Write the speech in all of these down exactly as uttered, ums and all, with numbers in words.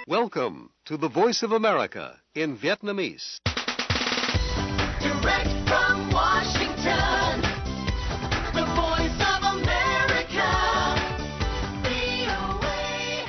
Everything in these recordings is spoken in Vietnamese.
Welcome to the Voice of America in Vietnamese. Direct from Washington, the Voice of America, vê o a.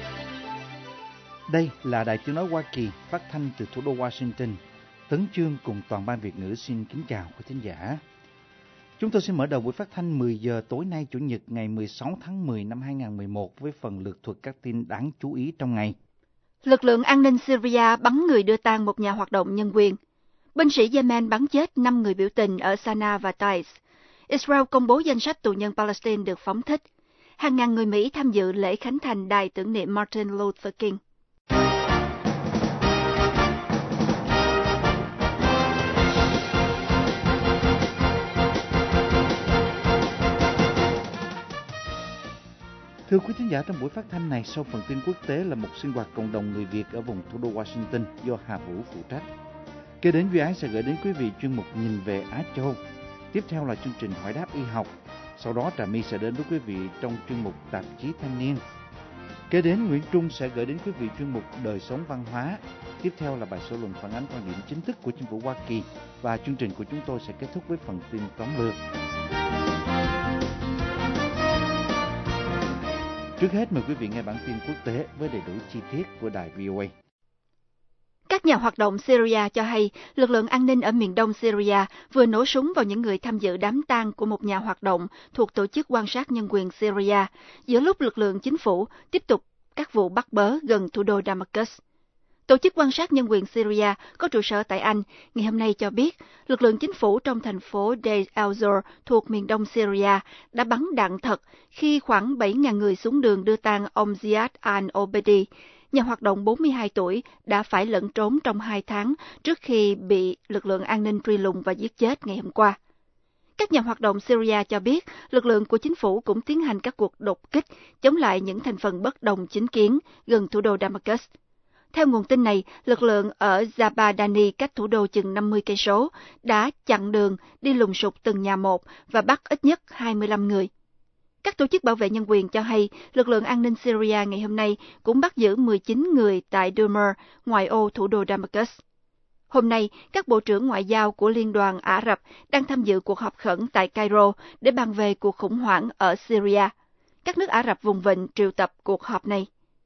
Đây là Đài Tiếng nói Hoa Kỳ phát thanh từ thủ đô Washington. Tấn Chương cùng toàn ban Việt ngữ xin kính chào quý thính giả. Chúng tôi xin mở đầu buổi phát thanh mười giờ tối nay Chủ nhật ngày mười sáu tháng mười năm hai nghìn không trăm mười một với phần lược thuật các tin đáng chú ý trong ngày. Lực lượng an ninh Syria bắn người đưa tang một nhà hoạt động nhân quyền. Binh sĩ Yemen bắn chết năm người biểu tình ở Sana'a và Taiz. Israel công bố danh sách tù nhân Palestine được phóng thích. Hàng ngàn người Mỹ tham dự lễ khánh thành đài tưởng niệm Martin Luther King. Thưa quý thính giả, trong buổi phát thanh này, sau phần tin quốc tế là một sinh hoạt cộng đồng người Việt ở vùng thủ đô Washington do Hà Vũ phụ trách. Kế đến Duy Ái sẽ gửi đến quý vị chuyên mục Nhìn về Á Châu. Tiếp theo là chương trình Hỏi đáp y học. Sau đó Trà My sẽ đến với quý vị trong chuyên mục Tạp chí Thanh niên. Kế đến Nguyễn Trung sẽ gửi đến quý vị chuyên mục Đời sống văn hóa. Tiếp theo là bài xã luận phản ánh quan điểm chính thức của chính phủ Hoa Kỳ. Và chương trình của chúng tôi sẽ kết thúc với phần tin tóm lược. Trước hết mời quý vị nghe bản tin quốc tế với đầy đủ chi tiết của đài vê o a. Các nhà hoạt động Syria cho hay lực lượng an ninh ở miền đông Syria vừa nổ súng vào những người tham dự đám tang của một nhà hoạt động thuộc tổ chức quan sát nhân quyền Syria, giữa lúc lực lượng chính phủ tiếp tục các vụ bắt bớ gần thủ đô Damascus. Tổ chức quan sát nhân quyền Syria có trụ sở tại Anh ngày hôm nay cho biết lực lượng chính phủ trong thành phố Deir el-Zor thuộc miền đông Syria đã bắn đạn thật khi khoảng bảy nghìn người xuống đường đưa tang ông Ziad al-Obedi, nhà hoạt động bốn mươi hai tuổi đã phải lẫn trốn trong hai tháng trước khi bị lực lượng an ninh truy lùng và giết chết ngày hôm qua. Các nhà hoạt động Syria cho biết lực lượng của chính phủ cũng tiến hành các cuộc đột kích chống lại những thành phần bất đồng chính kiến gần thủ đô Damascus. Theo nguồn tin này, lực lượng ở Zabadani cách thủ đô chừng năm mươi cây số đã chặn đường đi lùng sục từng nhà một và bắt ít nhất hai mươi lăm người. Các tổ chức bảo vệ nhân quyền cho hay lực lượng an ninh Syria ngày hôm nay cũng bắt giữ mười chín người tại Douma, ngoại ô thủ đô Damascus. Hôm nay, các bộ trưởng ngoại giao của Liên đoàn Ả Rập đang tham dự cuộc họp khẩn tại Cairo để bàn về cuộc khủng hoảng ở Syria. Các nước Ả Rập vùng vịnh triệu tập cuộc họp này.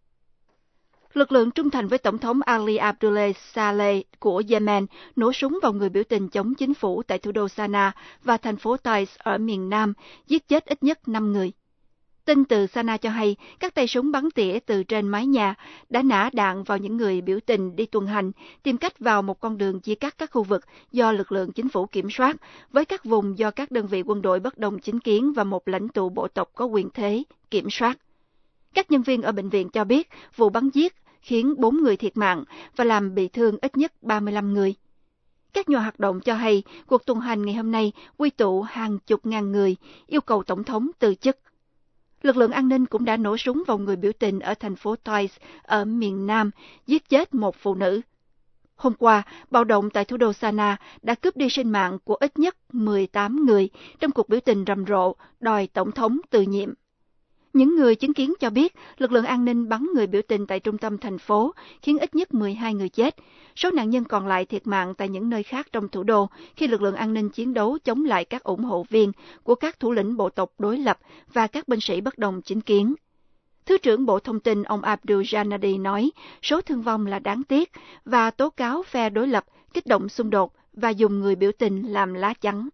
Lực lượng trung thành với Tổng thống Ali Abdullah Saleh của Yemen nổ súng vào người biểu tình chống chính phủ tại thủ đô Sana'a và thành phố Taiz ở miền Nam, giết chết ít nhất năm người. Tin từ Sana'a cho hay các tay súng bắn tỉa từ trên mái nhà đã nã đạn vào những người biểu tình đi tuần hành, tìm cách vào một con đường chia cắt các khu vực do lực lượng chính phủ kiểm soát với các vùng do các đơn vị quân đội bất đồng chính kiến và một lãnh tụ bộ tộc có quyền thế kiểm soát. Các nhân viên ở bệnh viện cho biết vụ bắn giết khiến bốn người thiệt mạng và làm bị thương ít nhất ba mươi lăm người. Các nhà hoạt động cho hay cuộc tuần hành ngày hôm nay quy tụ hàng chục ngàn người yêu cầu Tổng thống từ chức. Lực lượng an ninh cũng đã nổ súng vào người biểu tình ở thành phố Taiz ở miền Nam, giết chết một phụ nữ. Hôm qua, bạo động tại thủ đô Sana'a đã cướp đi sinh mạng của ít nhất mười tám người trong cuộc biểu tình rầm rộ đòi Tổng thống từ nhiệm. Những người chứng kiến cho biết lực lượng an ninh bắn người biểu tình tại trung tâm thành phố, khiến ít nhất mười hai người chết. Số nạn nhân còn lại thiệt mạng tại những nơi khác trong thủ đô khi lực lượng an ninh chiến đấu chống lại các ủng hộ viên của các thủ lĩnh bộ tộc đối lập và các binh sĩ bất đồng chính kiến. Thứ trưởng Bộ Thông tin ông Abdul Janadi nói số thương vong là đáng tiếc và tố cáo phe đối lập kích động xung đột và dùng người biểu tình làm lá chắn.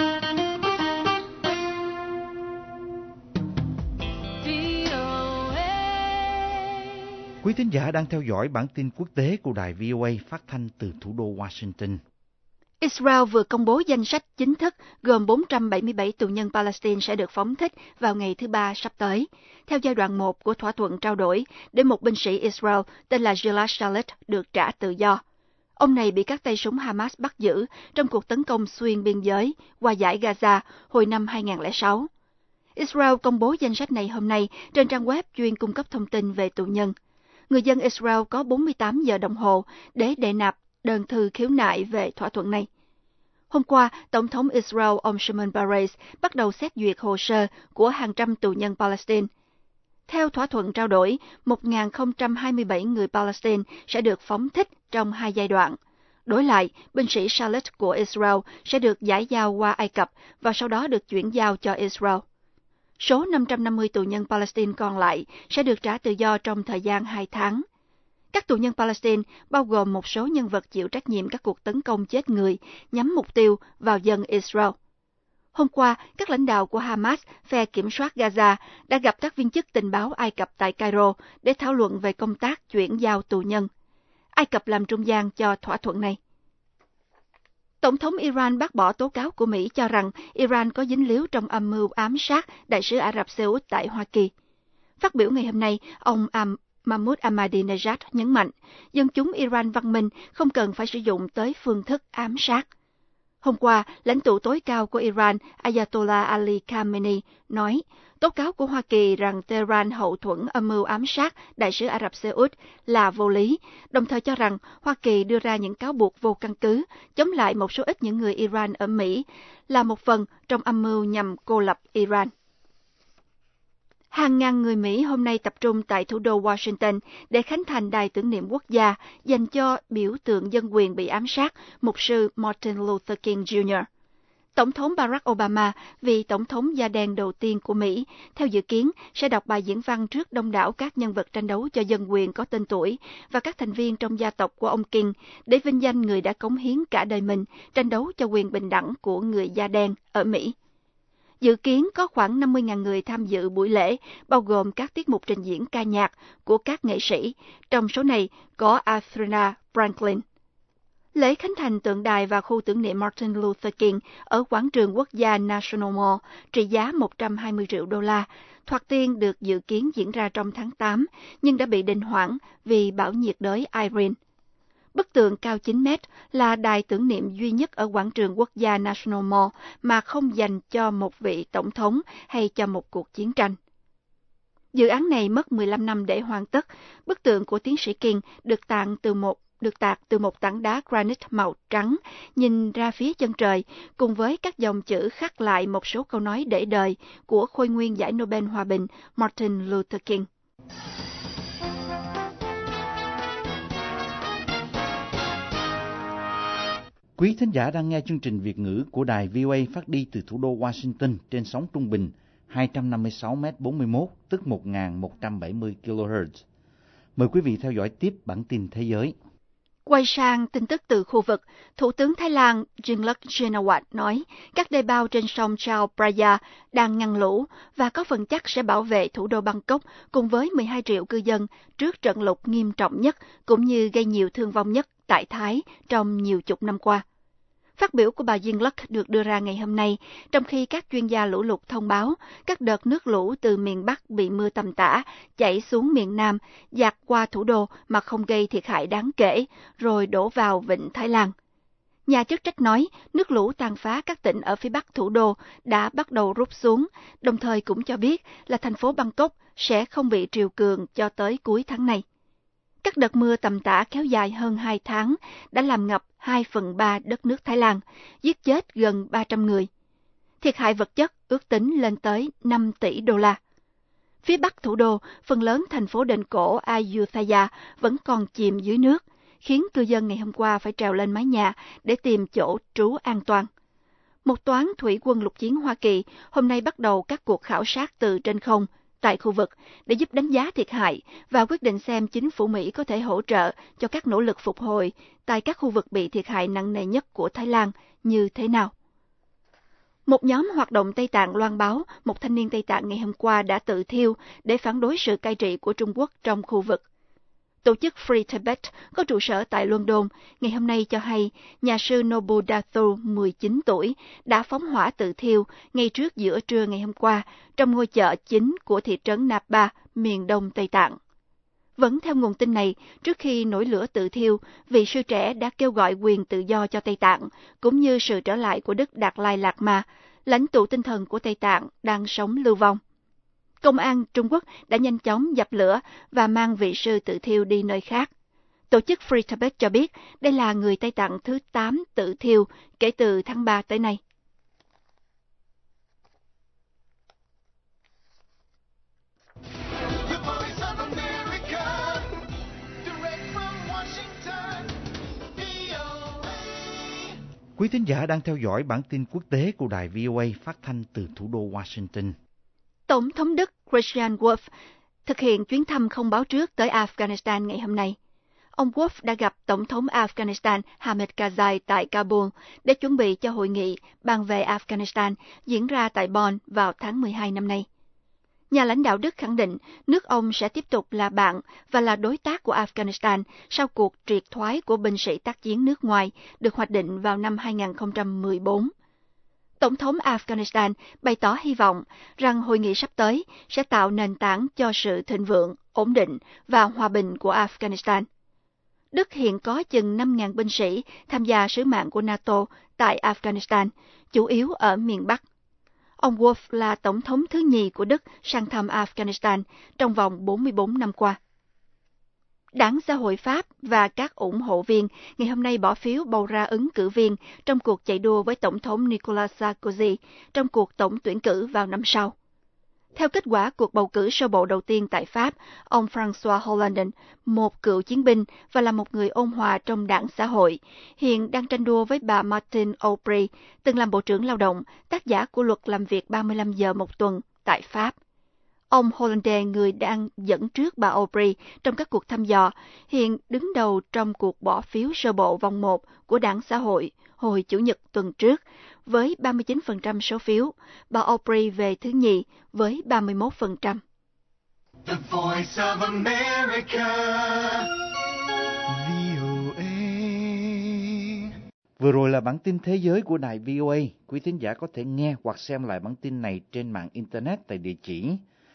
Quý thính giả đang theo dõi bản tin quốc tế của đài vê o a phát thanh từ thủ đô Washington. Israel vừa công bố danh sách chính thức gồm bốn trăm bảy mươi bảy tù nhân Palestine sẽ được phóng thích vào ngày thứ Ba sắp tới, theo giai đoạn một của thỏa thuận trao đổi để một binh sĩ Israel tên là Gilad Shalit được trả tự do. Ông này bị các tay súng Hamas bắt giữ trong cuộc tấn công xuyên biên giới qua dải Gaza hồi năm hai nghìn không trăm lẻ sáu. Israel công bố danh sách này hôm nay trên trang web chuyên cung cấp thông tin về tù nhân. Người dân Israel có bốn mươi tám giờ đồng hồ để đệ nạp đơn thư khiếu nại về thỏa thuận này. Hôm qua, Tổng thống Israel ông Shimon Peres bắt đầu xét duyệt hồ sơ của hàng trăm tù nhân Palestine. Theo thỏa thuận trao đổi, một nghìn không trăm hai mươi bảy người Palestine sẽ được phóng thích trong hai giai đoạn. Đối lại, binh sĩ Shalit của Israel sẽ được giải giao qua Ai Cập và sau đó được chuyển giao cho Israel. Số năm trăm năm mươi tù nhân Palestine còn lại sẽ được trả tự do trong thời gian hai tháng. Các tù nhân Palestine bao gồm một số nhân vật chịu trách nhiệm các cuộc tấn công chết người nhắm mục tiêu vào dân Israel. Hôm qua, các lãnh đạo của Hamas, phe kiểm soát Gaza, đã gặp các viên chức tình báo Ai Cập tại Cairo để thảo luận về công tác chuyển giao tù nhân. Ai Cập làm trung gian cho thỏa thuận này. Tổng thống Iran bác bỏ tố cáo của Mỹ cho rằng Iran có dính líu trong âm mưu ám sát đại sứ Ả Rập Xê Út tại Hoa Kỳ. Phát biểu ngày hôm nay, ông Am Mahmoud Ahmadinejad nhấn mạnh, dân chúng Iran văn minh không cần phải sử dụng tới phương thức ám sát. Hôm qua, lãnh tụ tối cao của Iran, Ayatollah Ali Khamenei, nói tố cáo của Hoa Kỳ rằng Tehran hậu thuẫn âm mưu ám sát đại sứ Ả Rập Xê Út là vô lý, đồng thời cho rằng Hoa Kỳ đưa ra những cáo buộc vô căn cứ, chống lại một số ít những người Iran ở Mỹ, là một phần trong âm mưu nhằm cô lập Iran. Hàng ngàn người Mỹ hôm nay tập trung tại thủ đô Washington để khánh thành đài tưởng niệm quốc gia dành cho biểu tượng dân quyền bị ám sát, mục sư Martin Luther King Junior Tổng thống Barack Obama, vị tổng thống da đen đầu tiên của Mỹ, theo dự kiến sẽ đọc bài diễn văn trước đông đảo các nhân vật tranh đấu cho dân quyền có tên tuổi và các thành viên trong gia tộc của ông King để vinh danh người đã cống hiến cả đời mình tranh đấu cho quyền bình đẳng của người da đen ở Mỹ. Dự kiến có khoảng năm mươi nghìn người tham dự buổi lễ, bao gồm các tiết mục trình diễn ca nhạc của các nghệ sĩ, trong số này có Aretha Franklin. Lễ khánh thành tượng đài và khu tưởng niệm Martin Luther King ở quảng trường quốc gia National Mall trị giá một trăm hai mươi triệu đô la, thoạt tiên được dự kiến diễn ra trong tháng tám, nhưng đã bị đình hoãn vì bão nhiệt đới Irene. Bức tượng cao chín mét là đài tưởng niệm duy nhất ở quảng trường quốc gia National Mall mà không dành cho một vị tổng thống hay cho một cuộc chiến tranh. Dự án này mất mười lăm năm để hoàn tất. Bức tượng của tiến sĩ King được tặng từ một được tạc từ một tảng đá granite màu trắng, nhìn ra phía chân trời, cùng với các dòng chữ khắc lại một số câu nói để đời của khôi nguyên giải Nobel Hòa bình Martin Luther King. Quý thính giả đang nghe chương trình Việt ngữ của đài vê o a phát đi từ thủ đô Washington trên sóng trung bình hai trăm năm mươi sáu mét bốn mươi mốt, tức một nghìn một trăm bảy mươi ki lô héc. Mời quý vị theo dõi tiếp bản tin thế giới. Quay sang tin tức từ khu vực, Thủ tướng Thái Lan Yingluck Shinawatra nói các đê bao trên sông Chao Phraya đang ngăn lũ và có phần chắc sẽ bảo vệ thủ đô Bangkok cùng với mười hai triệu cư dân trước trận lụt nghiêm trọng nhất cũng như gây nhiều thương vong nhất tại Thái trong nhiều chục năm qua. Phát biểu của bà Yingluck được đưa ra ngày hôm nay, trong khi các chuyên gia lũ lụt thông báo các đợt nước lũ từ miền Bắc bị mưa tầm tã chảy xuống miền Nam, dạt qua thủ đô mà không gây thiệt hại đáng kể, rồi đổ vào vịnh Thái Lan. Nhà chức trách nói nước lũ tàn phá các tỉnh ở phía bắc thủ đô đã bắt đầu rút xuống, đồng thời cũng cho biết là thành phố Bangkok sẽ không bị triều cường cho tới cuối tháng này. Các đợt mưa tầm tã kéo dài hơn hai tháng đã làm ngập hai phần ba đất nước Thái Lan, giết chết gần ba trăm người. Thiệt hại vật chất ước tính lên tới năm tỷ đô la. Phía bắc thủ đô, phần lớn thành phố đền cổ Ayutthaya vẫn còn chìm dưới nước, khiến cư dân ngày hôm qua phải trèo lên mái nhà để tìm chỗ trú an toàn. Một toán thủy quân lục chiến Hoa Kỳ hôm nay bắt đầu các cuộc khảo sát từ trên không tại khu vực để giúp đánh giá thiệt hại và quyết định xem chính phủ Mỹ có thể hỗ trợ cho các nỗ lực phục hồi tại các khu vực bị thiệt hại nặng nề nhất của Thái Lan như thế nào. Một nhóm hoạt động Tây Tạng loan báo một thanh niên Tây Tạng ngày hôm qua đã tự thiêu để phản đối sự cai trị của Trung Quốc trong khu vực. Tổ chức Free Tibet có trụ sở tại London ngày hôm nay cho hay nhà sư Nobudatsu, mười chín tuổi, đã phóng hỏa tự thiêu ngay trước giữa trưa ngày hôm qua trong ngôi chợ chính của thị trấn Napa, miền đông Tây Tạng. Vẫn theo nguồn tin này, trước khi nổi lửa tự thiêu, vị sư trẻ đã kêu gọi quyền tự do cho Tây Tạng, cũng như sự trở lại của Đức Đạt Lai Lạt Ma, lãnh tụ tinh thần của Tây Tạng đang sống lưu vong. Công an Trung Quốc đã nhanh chóng dập lửa và mang vị sư tự thiêu đi nơi khác. Tổ chức Free Tibet cho biết đây là người Tây Tạng thứ tám tự thiêu kể từ tháng ba tới nay. Quý thính giả đang theo dõi bản tin quốc tế của đài vê o a phát thanh từ thủ đô Washington. Tổng thống Đức Christian Wolff thực hiện chuyến thăm không báo trước tới Afghanistan ngày hôm nay. Ông Wolff đã gặp Tổng thống Afghanistan Hamid Karzai tại Kabul để chuẩn bị cho hội nghị bàn về Afghanistan diễn ra tại Bonn vào tháng mười hai năm nay. Nhà lãnh đạo Đức khẳng định nước ông sẽ tiếp tục là bạn và là đối tác của Afghanistan sau cuộc triệt thoái của binh sĩ tác chiến nước ngoài được hoạch định vào năm hai không một bốn. Tổng thống Afghanistan bày tỏ hy vọng rằng hội nghị sắp tới sẽ tạo nền tảng cho sự thịnh vượng, ổn định và hòa bình của Afghanistan. Đức hiện có chừng năm nghìn binh sĩ tham gia sứ mạng của NATO tại Afghanistan, chủ yếu ở miền Bắc. Ông Wolff là tổng thống thứ nhì của Đức sang thăm Afghanistan trong vòng bốn mươi bốn năm qua. Đảng Xã hội Pháp và các ủng hộ viên ngày hôm nay bỏ phiếu bầu ra ứng cử viên trong cuộc chạy đua với Tổng thống Nicolas Sarkozy trong cuộc tổng tuyển cử vào năm sau. Theo kết quả cuộc bầu cử sơ bộ đầu tiên tại Pháp, ông François Hollande, một cựu chiến binh và là một người ôn hòa trong đảng xã hội, hiện đang tranh đua với bà Martine Aubry, từng làm Bộ trưởng Lao động, tác giả của luật làm việc ba mươi lăm giờ một tuần tại Pháp. Ông Hollande, người đang dẫn trước bà Aubry trong các cuộc thăm dò, hiện đứng đầu trong cuộc bỏ phiếu sơ bộ vòng một của đảng xã hội hồi Chủ nhật tuần trước, với ba mươi chín phần trăm số phiếu, bà Aubry về thứ nhì với ba mươi mốt phần trăm. The Voice of America. vê o a. Vừa rồi là bản tin thế giới của đài vê o a. Quý thính giả có thể nghe hoặc xem lại bản tin này trên mạng Internet tại địa chỉ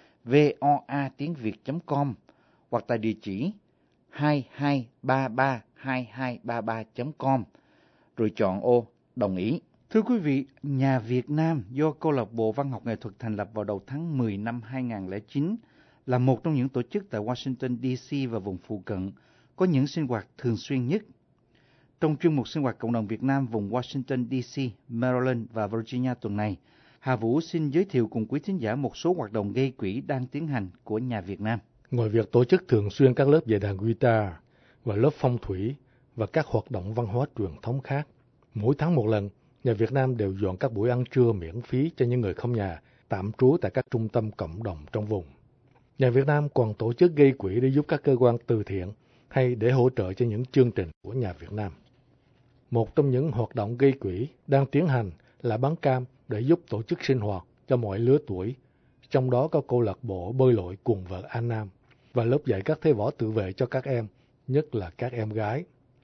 voa tiếng việt chấm com hoặc tại địa chỉ hai hai ba ba hai hai ba ba chấm com, rồi chọn ô đồng ý. Thưa quý vị, Nhà Việt Nam do Câu lạc bộ Văn học Nghệ thuật thành lập vào đầu tháng mười năm hai nghìn không trăm lẻ chín là một trong những tổ chức tại Washington, D C và vùng phụ cận có những sinh hoạt thường xuyên nhất. Trong chuyên mục sinh hoạt cộng đồng Việt Nam vùng Washington, D C, Maryland và Virginia tuần này, Hà Vũ xin giới thiệu cùng quý thính giả một số hoạt động gây quỹ đang tiến hành của Nhà Việt Nam. Ngoài việc tổ chức thường xuyên các lớp dạy đàn guitar và lớp phong thủy và các hoạt động văn hóa truyền thống khác, mỗi tháng một lần, Nhà Việt Nam đều dọn các buổi ăn trưa miễn phí cho những người không nhà tạm trú tại các trung tâm cộng đồng trong vùng. Nhà Việt Nam còn tổ chức gây quỹ để giúp các cơ quan từ thiện hay để hỗ trợ cho những chương trình của Nhà Việt Nam. Một trong những hoạt động gây quỹ đang tiến hành là bán cam để giúp tổ chức sinh hoạt cho mọi lứa tuổi, trong đó có câu lạc bộ bơi lội Cùng Vợ An Nam và lớp dạy các thế võ tự vệ cho các em, nhất là các em gái.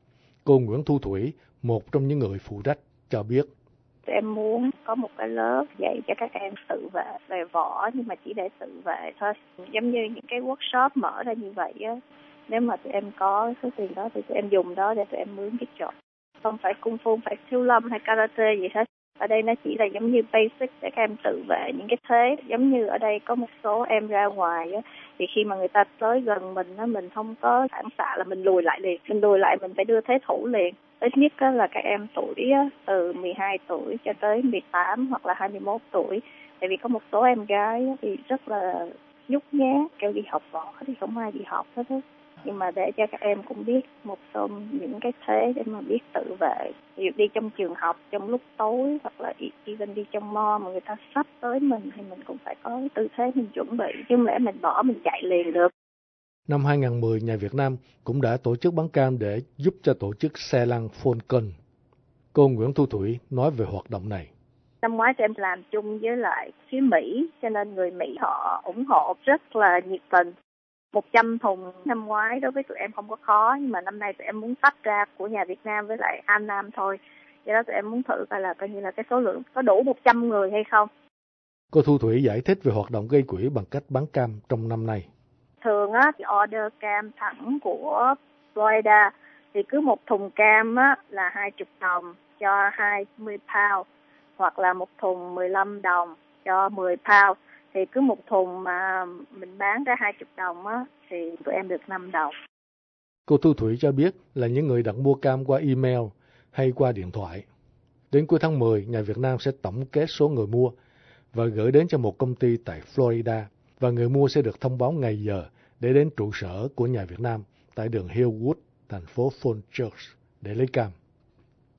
Cô Nguyễn Thu Thủy, một trong những người phụ trách, cho biết. Em muốn có một cái lớp dạy cho các em tự vệ về võ, nhưng mà chỉ để tự vệ thôi. Giống như những cái workshop mở ra như vậy á, nếu mà tụi em có số tiền đó thì tụi em dùng đó để tụi em mướn cái chỗ. Không phải cung phu, phải siêu lâm hay karate gì hết. Ở đây nó chỉ là giống như basic để các em tự vệ những cái thế. Giống như ở đây có một số em ra ngoài á, thì khi mà người ta tới gần mình á, mình không có phản xạ là mình lùi lại liền. Mình lùi lại mình phải đưa thế thủ liền. Ít nhất á, là các em tuổi á, từ mười hai tuổi cho tới mười tám hoặc là hai mươi mốt tuổi. Tại vì có một số em gái á, thì rất là nhút nhát, kêu đi học võ thì không ai đi học hết á. Nhưng mà để cho các em cũng biết một số những cái thế để mà biết tự vệ. Ví dụ đi trong trường học trong lúc tối hoặc là even đi trong mo mà người ta sắp tới mình thì mình cũng phải có tư thế mình chuẩn bị. Chứ không lẽ mình bỏ mình chạy liền được. Năm hai nghìn không trăm mười, Nhà Việt Nam cũng đã tổ chức bán cam để giúp cho tổ chức xe lăn Falcon. Cô Nguyễn Thu Thủy nói về hoạt động này. Năm ngoái tụi em làm chung với lại phía Mỹ, cho nên người Mỹ họ ủng hộ rất là nhiệt tình. một trăm thùng năm ngoái đối với tụi em không có khó, nhưng mà năm nay tụi em muốn tách ra của Nhà Việt Nam với lại An Nam thôi. Do đó tụi em muốn thử coi là coi như là cái số lượng có đủ một trăm người hay không. Cô Thu Thủy giải thích về hoạt động gây quỹ bằng cách bán cam trong năm nay. Thường á, thì order cam thẳng của Florida thì cứ một thùng cam á là hai mươi đồng cho hai mươi pound, hoặc là một thùng mười lăm đồng cho mười pound. Thì cứ một thùng mà mình bán ra hai mươi đồng á thì tụi em được năm đồng. Cô Thu Thủy cho biết là những người đặt mua cam qua email hay qua điện thoại. Đến cuối tháng mười, Nhà Việt Nam sẽ tổng kết số người mua và gửi đến cho một công ty tại Florida, và người mua sẽ được thông báo ngày giờ để đến trụ sở của Nhà Việt Nam tại đường Hillwood, thành phố Falls Church để lấy cam.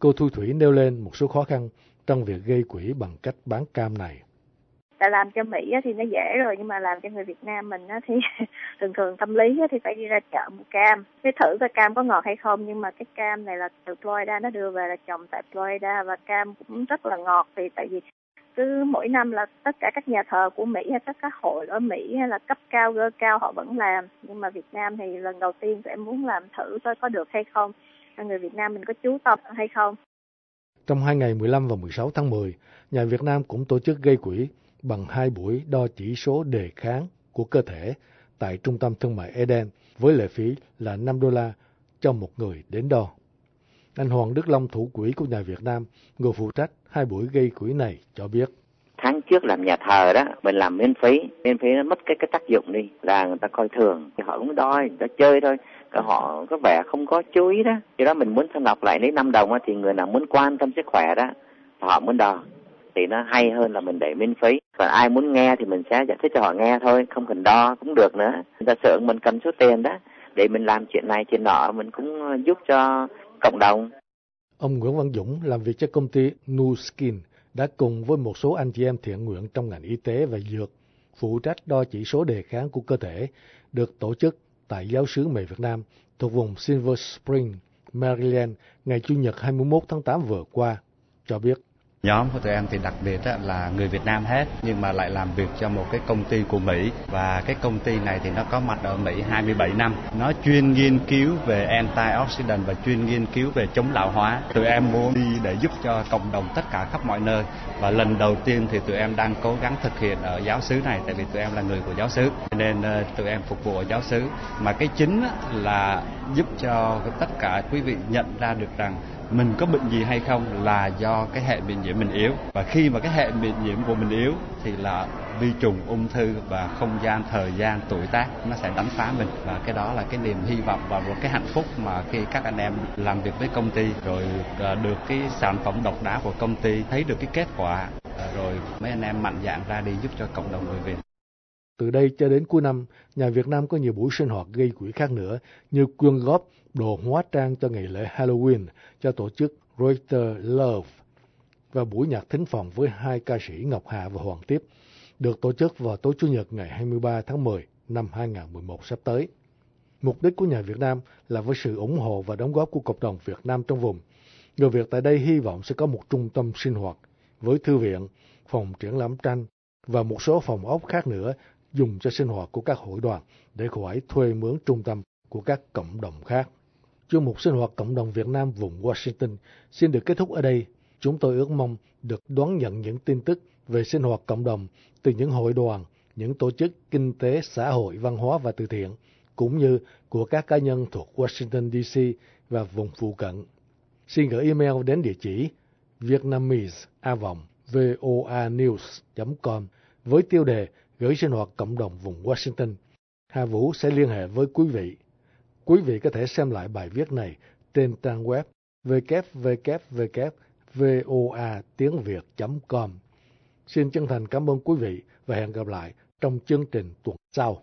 Cô Thu Thủy nêu lên một số khó khăn trong việc gây quỹ bằng cách bán cam này. Tại làm cho Mỹ thì nó dễ rồi, nhưng mà làm cho người Việt Nam mình thì thường thường tâm lý thì phải đi ra chợ mua cam, cái thử coi cam có ngọt hay không. Nhưng mà cái cam này là từ Florida nó đưa về, là trồng tại Florida, và cam cũng rất là ngọt. Thì tại vì cứ mỗi năm là tất cả các nhà thờ của Mỹ hay tất cả hội ở Mỹ hay là cấp cao gơ cao họ vẫn làm, nhưng mà Việt Nam thì lần đầu tiên tụi em muốn làm thử coi có được hay không, người Việt Nam mình có chú tâm hay không. Trong hai ngày mười lăm và mười sáu tháng mười, nhà Việt Nam cũng tổ chức gây quỹ bằng hai buổi đo chỉ số đề kháng của cơ thể tại Trung tâm Thương mại Eden với lệ phí là năm đô la cho một người đến đo. Anh Hoàng Đức Long, thủ quỹ của nhà Việt Nam, người phụ trách hai buổi gây quỹ này, cho biết. Tháng trước làm nhà thờ đó, mình làm miễn phí, miễn phí nó mất cái cái tác dụng đi, là người ta coi thường, thì họ cũng đo, người ta chơi thôi, cả họ có vẻ không có chú ý đó. Khi đó mình muốn thanh lọc lại lấy năm đồng á, thì người nào muốn quan tâm sức khỏe đó, họ muốn đo, thì nó hay hơn là mình để miễn phí. Còn ai muốn nghe thì mình sẽ giải thích cho họ nghe thôi, không cần đo cũng được nữa. Người ta sợ mình cần số tiền đó, để mình làm chuyện này chuyện nọ, mình cũng giúp cho cộng đồng. Ông Nguyễn Văn Dũng làm việc cho công ty Nu Skin đã cùng với một số anh chị em thiện nguyện trong ngành y tế và dược phụ trách đo chỉ số đề kháng của cơ thể, được tổ chức tại giáo xứ Mề Việt Nam thuộc vùng Silver Spring, Maryland ngày Chủ nhật hai mươi mốt tháng tám vừa qua, cho biết. Nhóm của tụi em thì đặc biệt là người Việt Nam hết, nhưng mà lại làm việc cho một cái công ty của Mỹ, và cái công ty này thì nó có mặt ở Mỹ hai mươi bảy năm. Nó chuyên nghiên cứu về antioxidant và chuyên nghiên cứu về chống lão hóa. Tụi em muốn đi để giúp cho cộng đồng tất cả khắp mọi nơi, và lần đầu tiên thì tụi em đang cố gắng thực hiện ở giáo xứ này, tại vì tụi em là người của giáo xứ nên tụi em phục vụ ở giáo xứ. Mà cái chính là giúp cho tất cả quý vị nhận ra được rằng mình có bệnh gì hay không là do cái hệ miễn nhiễm mình yếu, và khi mà cái hệ miễn nhiễm của mình yếu thì là vi trùng, ung thư và không gian, thời gian, tuổi tác nó sẽ đánh phá mình, và cái đó là cái niềm hy vọng và một cái hạnh phúc mà khi các anh em làm việc với công ty rồi được cái sản phẩm độc đáo của công ty, thấy được cái kết quả, rồi mấy anh em mạnh dạn ra đi giúp cho cộng đồng người Việt. Từ đây cho đến cuối năm, nhà Việt Nam có nhiều buổi sinh hoạt gây quỹ khác nữa như quyên góp đồ hóa trang cho ngày lễ Halloween cho tổ chức Greater Love và buổi nhạc thính phòng với hai ca sĩ Ngọc Hà và Hoàng Tiếp được tổ chức vào tối Chủ nhật ngày hai mươi ba tháng mười năm hai nghìn không trăm mười một sắp tới. Mục đích của nhà Việt Nam là với sự ủng hộ và đóng góp của cộng đồng Việt Nam trong vùng. Người Việt tại đây hy vọng sẽ có một trung tâm sinh hoạt với thư viện, phòng triển lãm tranh và một số phòng ốc khác nữa dùng cho sinh hoạt của các hội đoàn để khỏi thuê mướn trung tâm của các cộng đồng khác. Chuyên mục sinh hoạt cộng đồng Việt Nam vùng Washington xin được kết thúc ở đây. Chúng tôi ước mong được đón nhận những tin tức về sinh hoạt cộng đồng từ những hội đoàn, những tổ chức kinh tế, xã hội, văn hóa và từ thiện, cũng như của các cá nhân thuộc Washington đê xê và vùng phụ cận. Xin gửi email đến địa chỉ vietnamese a còng voanews chấm com với tiêu đề gửi sinh hoạt cộng đồng vùng Washington. Hà Vũ sẽ liên hệ với quý vị. Quý vị có thể xem lại bài viết này trên trang web w w w chấm voa tiếng việt chấm com. Xin chân thành cảm ơn quý vị và hẹn gặp lại trong chương trình tuần sau.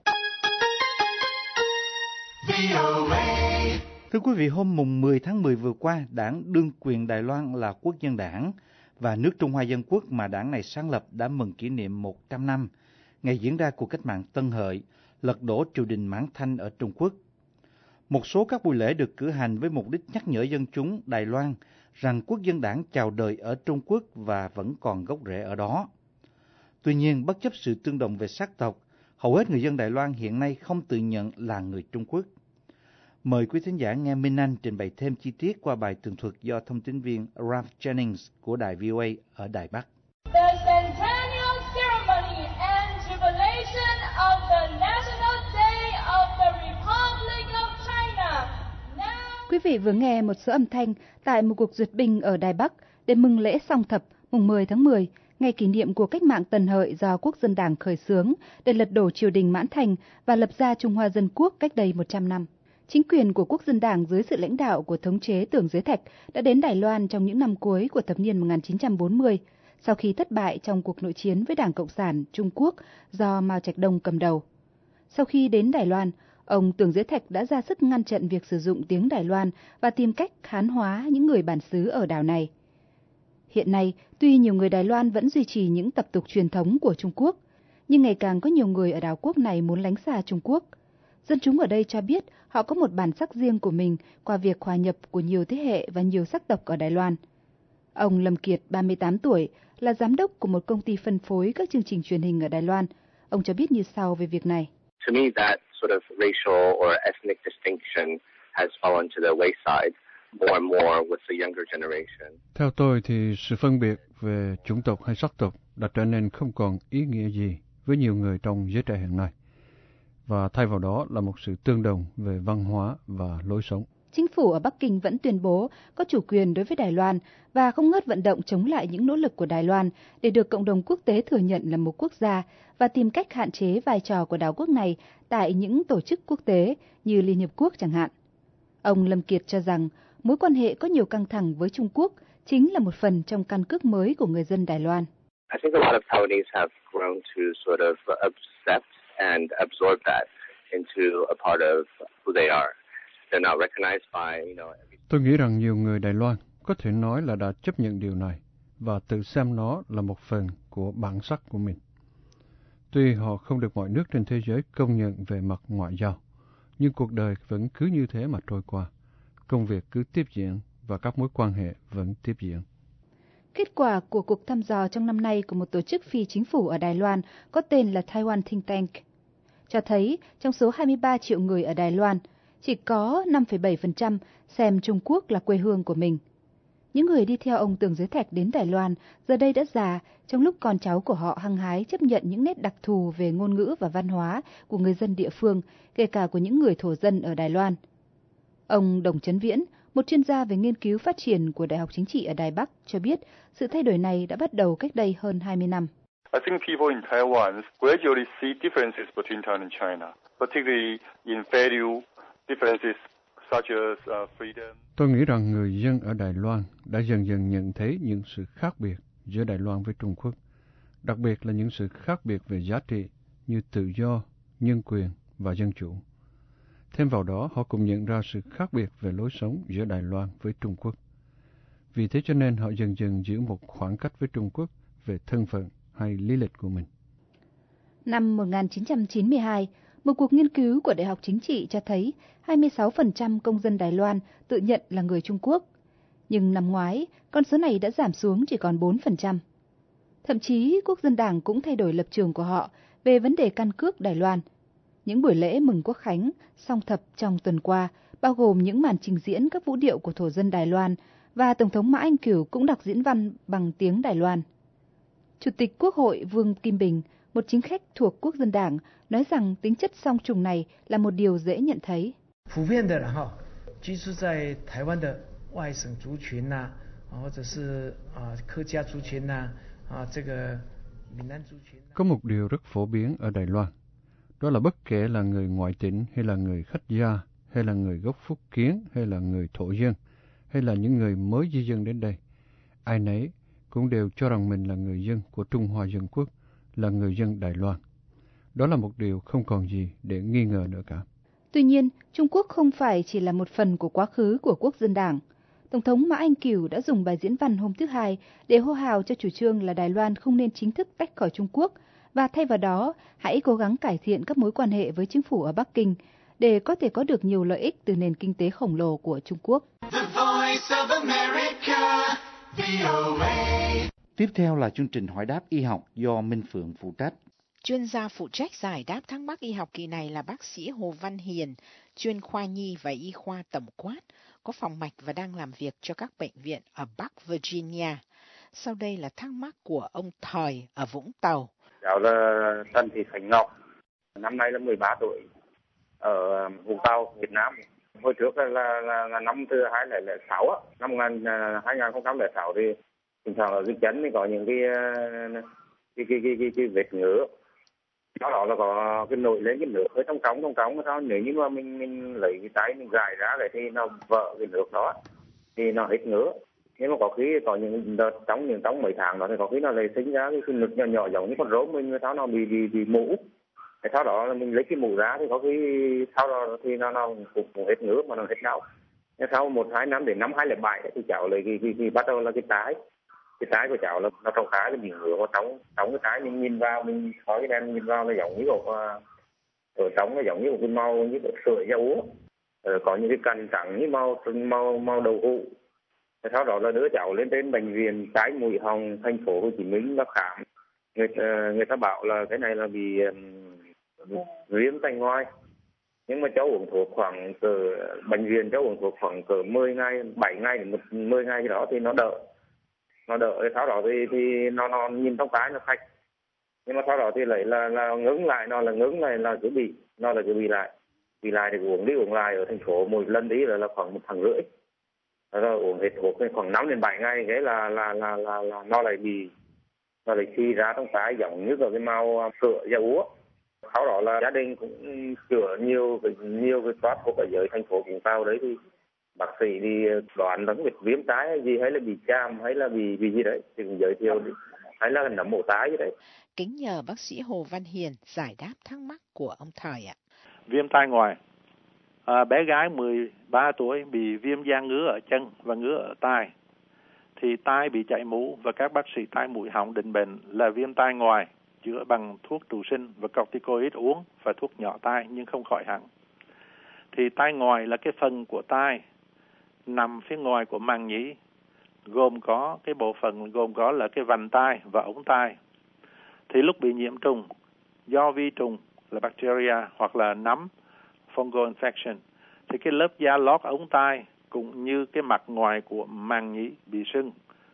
Thưa quý vị, hôm mùng mười tháng mười vừa qua, đảng đương quyền Đài Loan là Quốc dân đảng và nước Trung Hoa Dân Quốc mà đảng này sáng lập đã mừng kỷ niệm một trăm năm ngày diễn ra cuộc cách mạng Tân Hợi, lật đổ triều đình Mãn Thanh ở Trung Quốc. Một số các buổi lễ được cử hành với mục đích nhắc nhở dân chúng Đài Loan rằng Quốc dân đảng chào đời ở Trung Quốc và vẫn còn gốc rễ ở đó. Tuy nhiên, bất chấp sự tương đồng về sắc tộc, hầu hết người dân Đài Loan hiện nay không tự nhận là người Trung Quốc. Mời quý thính giả nghe Minh Anh trình bày thêm chi tiết qua bài tường thuật do thông tín viên Ralph Jennings của đài vê o a ở Đài Bắc. The centennial ceremony and jubilation of the National Day of the Republic of China. Now... Quý vị vừa nghe một số âm thanh tại một cuộc duyệt binh ở Đài Bắc để mừng lễ Song Thập mùng mười tháng mười, ngày kỷ niệm của cách mạng Tân Hợi do Quốc dân đảng khởi xướng để lật đổ triều đình Mãn Thành và lập ra Trung Hoa Dân Quốc cách đây một trăm năm. Chính quyền của Quốc dân đảng dưới sự lãnh đạo của thống chế Tưởng Giới Thạch đã đến Đài Loan trong những năm cuối của thập niên một nghìn chín trăm bốn mươi, sau khi thất bại trong cuộc nội chiến với Đảng Cộng sản Trung Quốc do Mao Trạch Đông cầm đầu. Sau khi đến Đài Loan, Ông Tưởng Giới Thạch đã ra sức ngăn chặn việc sử dụng tiếng Đài Loan và tìm cách khán hóa những người bản xứ ở đảo này. Hiện nay, tuy nhiều người Đài Loan vẫn duy trì những tập tục truyền thống của Trung Quốc, nhưng ngày càng có nhiều người ở đảo quốc này muốn lánh xa Trung Quốc. Dân chúng ở đây cho biết họ có một bản sắc riêng của mình qua việc hòa nhập của nhiều thế hệ và nhiều sắc tộc ở Đài Loan. Ông Lâm Kiệt, ba mươi tám tuổi, là giám đốc của một công ty phân phối các chương trình truyền hình ở Đài Loan. Ông cho biết như sau về việc này. To me, that sort of racial or ethnic distinction has fallen to the wayside more and more with the younger generation. Theo tôi thì sự phân biệt về chủng tộc hay sắc tộc đã trở nên không còn ý nghĩa gì với nhiều người trong giới trẻ hiện nay, và thay vào đó là một sự tương đồng về văn hóa và lối sống. Chính phủ ở Bắc Kinh vẫn tuyên bố có chủ quyền đối với Đài Loan và không ngớt vận động chống lại những nỗ lực của Đài Loan để được cộng đồng quốc tế thừa nhận là một quốc gia và tìm cách hạn chế vai trò của đảo quốc này tại những tổ chức quốc tế như Liên Hiệp Quốc chẳng hạn. Ông Lâm Kiệt cho rằng mối quan hệ có nhiều căng thẳng với Trung Quốc chính là một phần trong căn cước mới của người dân Đài Loan. I think a lot of Taiwanese have grown to sort of accept and absorb that into a part of who they are. They're not recognized by, you know. Tôi nghĩ rằng nhiều người Đài Loan có thể nói là đã chấp nhận điều này và tự xem nó là một phần của bản sắc của mình. Tuy họ không được mọi nước trên thế giới công nhận về mặt ngoại giao, nhưng cuộc đời vẫn cứ như thế mà trôi qua. Công việc cứ tiếp diễn và các mối quan hệ vẫn tiếp diễn. Kết quả của cuộc thăm dò trong năm nay của một tổ chức phi chính phủ ở Đài Loan có tên là Taiwan Think Tank cho thấy trong số hai mươi ba triệu người ở Đài Loan, chỉ có năm phẩy bảy phần trăm xem Trung Quốc là quê hương của mình. Những người đi theo ông Tưởng Giới Thạch đến Đài Loan giờ đây đã già, trong lúc con cháu của họ hăng hái chấp nhận những nét đặc thù về ngôn ngữ và văn hóa của người dân địa phương, kể cả của những người thổ dân ở Đài Loan. Ông Đồng Chấn Viễn, một chuyên gia về nghiên cứu phát triển của Đại học Chính trị ở Đài Bắc, cho biết sự thay đổi này đã bắt đầu cách đây hơn hai mươi năm. I think people in Taiwan gradually see differences between Taiwan and China, particularly in value differences such as uh, freedom. Tôi nghĩ rằng người dân ở Đài Loan đã dần dần nhận thấy những sự khác biệt giữa Đài Loan với Trung Quốc, đặc biệt là những sự khác biệt về giá trị như tự do, nhân quyền và dân chủ. Thêm vào đó, họ cũng nhận ra sự khác biệt về lối sống giữa Đài Loan với Trung Quốc. Vì thế cho nên họ dần dần giữ một khoảng cách với Trung Quốc về thân phận hay lý lịch của mình. Năm một nghìn chín trăm chín mươi hai, một cuộc nghiên cứu của Đại học Chính trị cho thấy hai mươi sáu phần trăm công dân Đài Loan tự nhận là người Trung Quốc. Nhưng năm ngoái, con số này đã giảm xuống chỉ còn bốn phần trăm. Thậm chí, Quốc dân Đảng cũng thay đổi lập trường của họ về vấn đề căn cước Đài Loan. Những buổi lễ mừng Quốc khánh, song thập trong tuần qua, bao gồm những màn trình diễn các vũ điệu của thổ dân Đài Loan, và Tổng thống Mã Anh Cửu cũng đọc diễn văn bằng tiếng Đài Loan. Chủ tịch Quốc hội Vương Kim Bình, một chính khách thuộc Quốc dân Đảng, nói rằng tính chất song trùng này là một điều dễ nhận thấy. Phổ biến的哈，居住在台湾的外省族群呐，或者是啊客家族群呐，啊这个闽南族群。 Có một điều rất phổ biến ở Đài Loan, đó là bất kể là người ngoại tỉnh hay là người khách gia, hay là người gốc Phúc Kiến hay là người thổ dân, hay là những người mới di dân đến đây, ai nấy cũng đều cho rằng mình là người dân của Trung Hoa Dân Quốc, là người dân Đài Loan. Đó là một điều không còn gì để nghi ngờ nữa cả. Tuy nhiên, Trung Quốc không phải chỉ là một phần của quá khứ của Quốc dân Đảng. Tổng thống Mã Anh Cửu đã dùng bài diễn văn hôm thứ Hai để hô hào cho chủ trương là Đài Loan không nên chính thức tách khỏi Trung Quốc, và thay vào đó, hãy cố gắng cải thiện các mối quan hệ với chính phủ ở Bắc Kinh để có thể có được nhiều lợi ích từ nền kinh tế khổng lồ của Trung Quốc. The Voice of America, V O A. Tiếp theo là chương trình hỏi đáp y học do Minh Phượng phụ trách. Chuyên gia phụ trách giải đáp thắc mắc y học kỳ này là bác sĩ Hồ Văn Hiền, chuyên khoa nhi và y khoa tổng quát, có phòng mạch và đang làm việc cho các bệnh viện ở Bắc Virginia. Sau đây là thắc mắc của ông Thời ở Vũng Tàu. Cháu là Trần Thị Khánh Ngọc, năm nay là mười ba tuổi, ở Vũng Tàu, Việt Nam. Hồi trước là, là, là, là năm từ hai nghìn không trăm lẻ sáu á, năm hai nghìn không trăm lẻ sáu thì bình thường ở cái chân thì có những cái cái cái cái, cái, cái vết ngứa, đó, đó là có cái nổi lên cái nước hơi trong cống trong cống sao nếu như mà mình mình lấy cái tay mình gài ra lại thì nó vỡ cái nước đó thì nó hết ngứa. Nhưng mà có khi có những đợt trong những trong mấy tháng đó thì có khi nó lại sinh ra cái nước nhỏ nhỏ giống như con rốn mình, người ta nó bị bị bị mũ Thì sau đó là mình lấy cái mũ ra thì có khi sau đó thì nó nó cũng, cũng hết ngứa mà nó hết đau. Nhưng sau một hai năm đến năm hai lẻ bảy thì cháu lấy cái, cái, cái bắt đầu là cái trái cái trái của cháu là nó trong trái là bị ngứa vào trong trong cái trái, mình nhìn vào mình khói cái đen nhìn vào nó giống như một ở trong nó giống như một cái màu như một sợi dầu, ờ, có những cái cành trắng như màu màu màu đậu hũ. Sau đó là đứa cháu lên đến bệnh viện trái mũi họng thành phố Hồ Chí Minh nó khám, người người ta bảo là cái này là bị um, viêm tay ngoài, nhưng mà cháu uống thuốc khoảng cỡ bệnh viện cháu uống thuốc khoảng cỡ mười ngày bảy ngày đến mười ngày gì đó thì nó đỡ nó đỡ sau đó thì thì nó nó nhìn trong cái nó khách, nhưng mà sau đó thì lại là là ngưng lại, nó là ngưng lại là cứ bị nó là cứ bị lại bị lại thì uống đi uống lại ở thành phố một lần đi là là khoảng một tháng rưỡi, rồi uống hết thuốc khoảng năm đến bảy ngày cái là là là là, là nó lại bị nó lại suy ra trong cái giống như là cái màu sữa da úa. Sau đó là gia đình cũng chữa nhiều nhiều cái toát thuốc ở dưới thành phố cũng cao đấy, thì bác sĩ đi đoán là bị viêm trái hay gì, hay là bị chàm hay là bị bị gì đấy thì cũng giới thiệu đi, hay là nấm mồ tái gì đấy. Kính nhờ bác sĩ Hồ Văn Hiền giải đáp thắc mắc của ông Thời ạ. Viêm tai ngoài, à, bé gái mười ba tuổi bị viêm da ngứa ở chân và ngứa ở tai, thì tai bị chảy mũ và các bác sĩ tai mũi họng định bệnh là viêm tai ngoài, chữa bằng thuốc trụ sinh và corticoid uống và thuốc nhỏ tai nhưng không khỏi hẳn. Thì tai ngoài là cái phần của tai nằm phía ngoài của màng nhĩ, gồm có cái bộ phận gồm có là cái vành tai và ống tai. Thì lúc bị nhiễm trùng do vi trùng là bacteria hoặc là nấm fungal infection, thì cái lớp da lót ống tai cũng như cái mặt ngoài của màng nhĩ bị sưng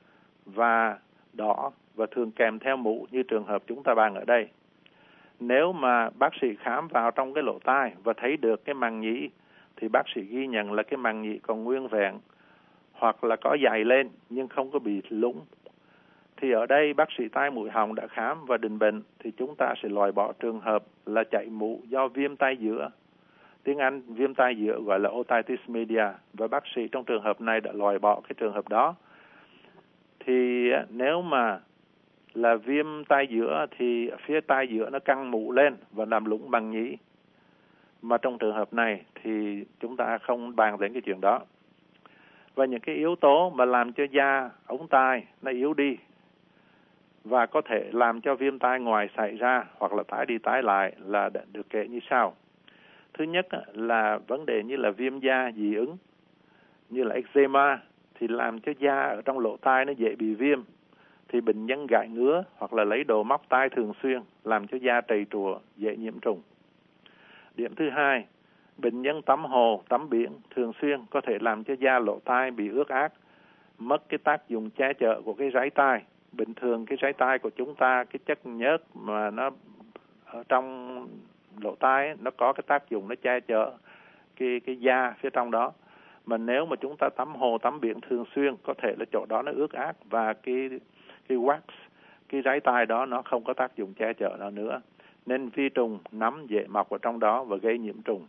và đỏ và thường kèm theo mũ như trường hợp chúng ta bàn ở đây. Nếu mà bác sĩ khám vào trong cái lỗ tai và thấy được cái màng nhĩ thì bác sĩ ghi nhận là cái màng nhĩ còn nguyên vẹn hoặc là có dày lên nhưng không có bị lủng. Thì ở đây bác sĩ tai mũi họng đã khám và định bệnh thì chúng ta sẽ loại bỏ trường hợp là chảy mũ do viêm tai giữa. Tiếng Anh viêm tai giữa gọi là otitis media, và bác sĩ trong trường hợp này đã loại bỏ cái trường hợp đó. Thì nếu mà là viêm tai giữa thì phía tai giữa nó căng mũ lên và làm lủng màng nhĩ. Mà trong trường hợp này thì chúng ta không bàn đến cái chuyện đó. Và những cái yếu tố mà làm cho da ống tai nó yếu đi và có thể làm cho viêm tai ngoài xảy ra hoặc là tái đi tái lại là được kể như sau. Thứ nhất là vấn đề như là viêm da dị ứng, như là eczema, thì làm cho da ở trong lỗ tai nó dễ bị viêm. Thì bệnh nhân gãi ngứa hoặc là lấy đồ móc tai thường xuyên làm cho da trầy trùa, dễ nhiễm trùng. Điểm thứ hai, bệnh nhân tắm hồ, tắm biển thường xuyên có thể làm cho da lỗ tai bị ướt át, mất cái tác dụng che chở của cái ráy tai. Bình thường cái ráy tai của chúng ta, cái chất nhớt mà nó ở trong lỗ tai nó có cái tác dụng nó che chở cái cái da phía trong đó. Mà nếu mà chúng ta tắm hồ, tắm biển thường xuyên, có thể là chỗ đó nó ướt át và cái cái wax, cái ráy tai đó nó không có tác dụng che chở nó nữa. Nên vi trùng nấm dễ mọc ở trong đó và gây nhiễm trùng.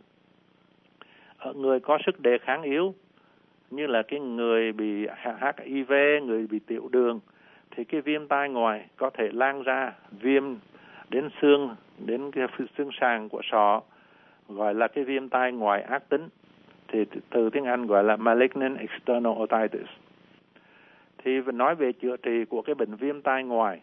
Ở người có sức đề kháng yếu, như là cái người bị hát i vê, người bị tiểu đường, thì cái viêm tai ngoài có thể lan ra viêm đến xương, đến cái xương sàng của sọ, gọi là cái viêm tai ngoài ác tính. Thì từ tiếng Anh gọi là malignant external otitis. Thì nói về chữa trị của cái bệnh viêm tai ngoài,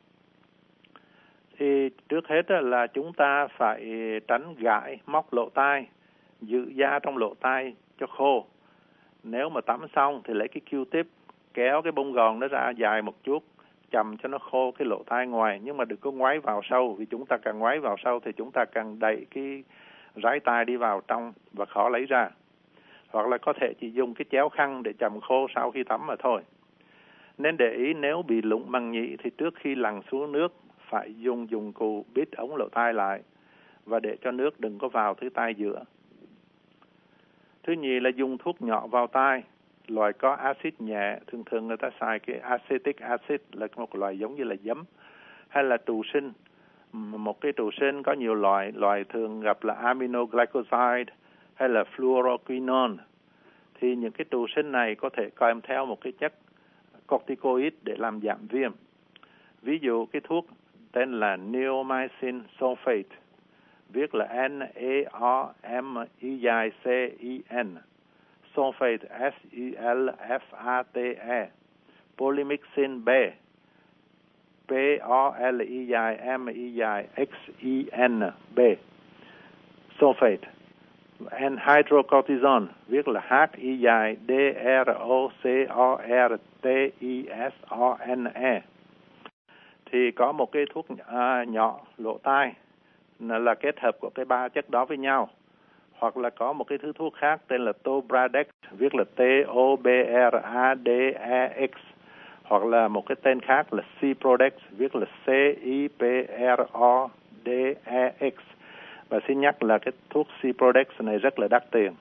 thì trước hết là chúng ta phải tránh gãi, móc lỗ tai, giữ da trong lỗ tai cho khô. Nếu mà tắm xong thì lấy cái Q-tip kéo cái bông gòn nó ra dài một chút, chầm cho nó khô cái lỗ tai ngoài, nhưng mà đừng có ngoáy vào sâu, vì chúng ta càng ngoáy vào sâu thì chúng ta càng đẩy cái ráy tai đi vào trong và khó lấy ra. Hoặc là có thể chỉ dùng cái chéo khăn để chầm khô sau khi tắm mà thôi. Nên để ý nếu bị lủng màng nhĩ thì trước khi lặn xuống nước phải dùng dụng cụ bít ống lỗ tai lại và để cho nước đừng có vào thứ tai giữa. Thứ nhì là dùng thuốc nhỏ vào tai, loại có axit nhẹ, thường thường người ta xài cái acetic acid là một loại giống như là giấm, hay là trụ sinh. Một cái trụ sinh có nhiều loại, loại thường gặp là aminoglycoside hay là fluoroquinone. Thì những cái trụ sinh này có thể kèm theo một cái chất corticoid để làm giảm viêm. Ví dụ cái thuốc tên là neomycin sulfate viết là N A R M I C I N, sulfate S U L F A T E, polymyxin B, P O L I M I X I N B, sulfate. N-hydrocortisone, viết là H I D R O C O R T I S O N E. Thì có một cái thuốc à, nhỏ lỗ tai là kết hợp của cái ba chất đó với nhau. Hoặc là có một cái thứ thuốc khác tên là Tobradex, viết là T O B R A D E X. Hoặc là một cái tên khác là Ciprodex, viết là C I P R O D E X. Và xin nhắc là cái thuốc Ciprodex này rất là đắt tiền.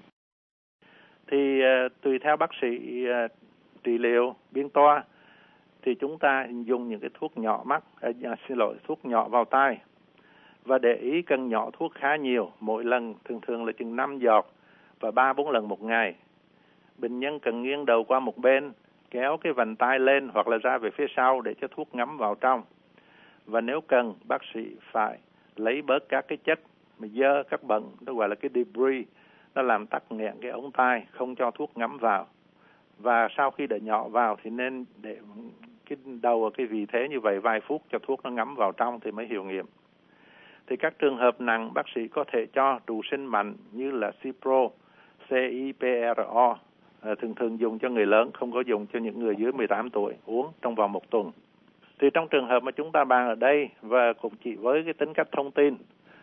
Thì uh, tùy theo bác sĩ uh, trị liệu biên toa thì chúng ta dùng những cái thuốc nhỏ mắt, uh, xin lỗi, thuốc nhỏ vào tai. Và để ý cần nhỏ thuốc khá nhiều, mỗi lần thường thường là chừng năm giọt và ba bốn lần một ngày. Bệnh nhân cần nghiêng đầu qua một bên, kéo cái vành tai lên hoặc là ra về phía sau để cho thuốc ngấm vào trong. Và nếu cần, bác sĩ phải lấy bớt các cái chất mà dơ, các bẩn, nó gọi là cái debris, nó làm tắc nghẽn cái ống tai, không cho thuốc ngấm vào. Và sau khi để nhỏ vào thì nên để cái đầu ở cái vị thế như vậy vài phút cho thuốc nó ngấm vào trong thì mới hiệu nghiệm. Thì các trường hợp nặng bác sĩ có thể cho trụ sinh mạnh như là Cipro, C I P R O, à, thường thường dùng cho người lớn, không có dùng cho những người dưới mười tám tuổi uống trong vòng một tuần. Thì trong trường hợp mà chúng ta bàn ở đây và cũng chỉ với cái tính cách thông tin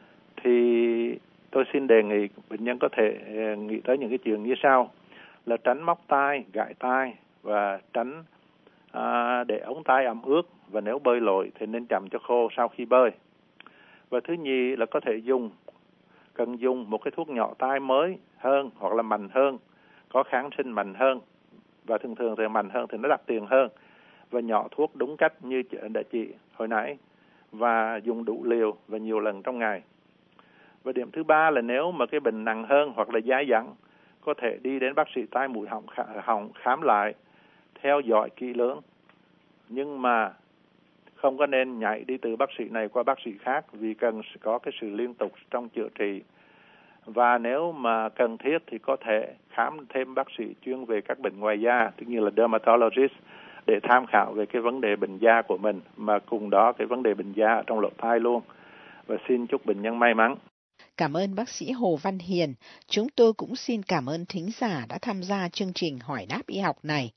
thì tôi xin đề nghị bệnh nhân có thể nghĩ tới những cái chuyện như sau, là tránh móc tai, gãi tai và tránh à, để ống tai ẩm ướt, và nếu bơi lội thì nên chậm cho khô sau khi bơi. Và thứ nhì là có thể dùng cần dùng một cái thuốc nhỏ tai mới hơn hoặc là mạnh hơn, có kháng sinh mạnh hơn, và thường thường thì mạnh hơn thì nó đắt tiền hơn, và nhỏ thuốc đúng cách như đã chị hồi nãy, và dùng đủ liều và nhiều lần trong ngày. Và điểm thứ ba là nếu mà cái bệnh nặng hơn hoặc là dai dẳng, có thể đi đến bác sĩ tai mũi họng, họng khám lại, theo dõi kỹ lưỡng, nhưng mà không có nên nhảy đi từ bác sĩ này qua bác sĩ khác, vì cần có cái sự liên tục trong chữa trị. Và nếu mà cần thiết thì có thể khám thêm bác sĩ chuyên về các bệnh ngoài da, tức như là dermatologist, để tham khảo về cái vấn đề bệnh da của mình, mà cùng đó cái vấn đề bệnh da trong lỗ tai luôn. Và xin chúc bệnh nhân may mắn. Cảm ơn bác sĩ Hồ Văn Hiền. Chúng tôi cũng xin cảm ơn thính giả đã tham gia chương trình hỏi đáp y học này.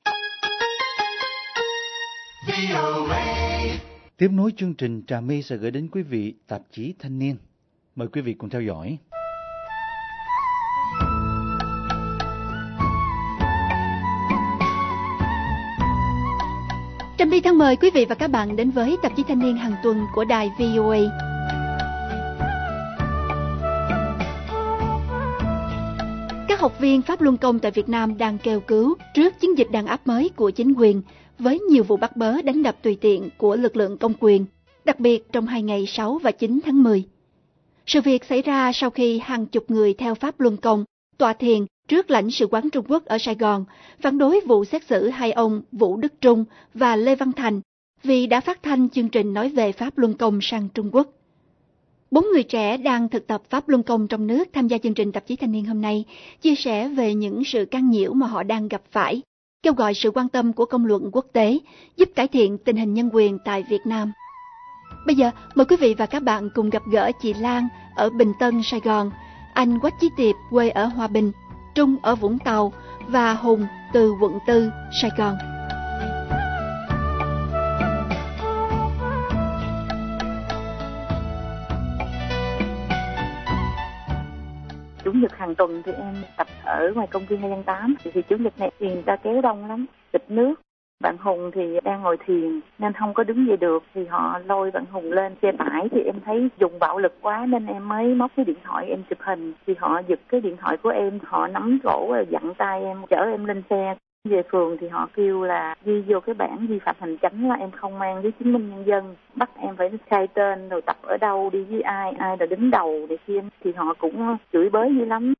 Tiếp nối chương trình, Trà My sẽ gửi đến quý vị tạp chí Thanh niên. Mời quý vị cùng theo dõi. Trà My thân mời quý vị và các bạn đến với tạp chí Thanh niên hàng tuần của đài vê o a. Các học viên Pháp Luân Công tại Việt Nam đang kêu cứu trước chiến dịch đàn áp mới của chính quyền, với nhiều vụ bắt bớ đánh đập tùy tiện của lực lượng công quyền, đặc biệt trong hai ngày sáu và chín tháng mười. Sự việc xảy ra sau khi hàng chục người theo Pháp Luân Công tọa thiền trước lãnh sự quán Trung Quốc ở Sài Gòn, phản đối vụ xét xử hai ông Vũ Đức Trung và Lê Văn Thành vì đã phát thanh chương trình nói về Pháp Luân Công sang Trung Quốc. Bốn người trẻ đang thực tập Pháp Luân Công trong nước tham gia chương trình tạp chí Thanh niên hôm nay, chia sẻ về những sự can nhiễu mà họ đang gặp phải, kêu gọi sự quan tâm của công luận quốc tế, giúp cải thiện tình hình nhân quyền tại Việt Nam. Bây giờ, mời quý vị và các bạn cùng gặp gỡ chị Lan ở Bình Tân, Sài Gòn, anh Quách Chí Tiệp quê ở Hòa Bình, Trung ở Vũng Tàu và Hùng từ quận tư, Sài Gòn. Chủ nhật hàng tuần thì em tập ở ngoài công viên hai tháng tám, thì, thì chủ nhật này thì người ta kéo đông lắm, tịch nước. Bạn Hùng thì đang ngồi thiền nên không có đứng dậy được, thì họ lôi bạn Hùng lên xe tải, thì em thấy dùng bạo lực quá nên em mới móc cái điện thoại em chụp hình. Thì họ giật cái điện thoại của em, họ nắm cổ dặn tay em, chở em lên xe. Về phường thì họ kêu là ghi vô cái bản vi phạm hành chánh là em không mang giấy chứng minh nhân dân, bắt em phải khai tên rồi tập ở đâu, đi với ai, ai là đứng đầu để kia. Thì họ cũng chửi bới dữ lắm.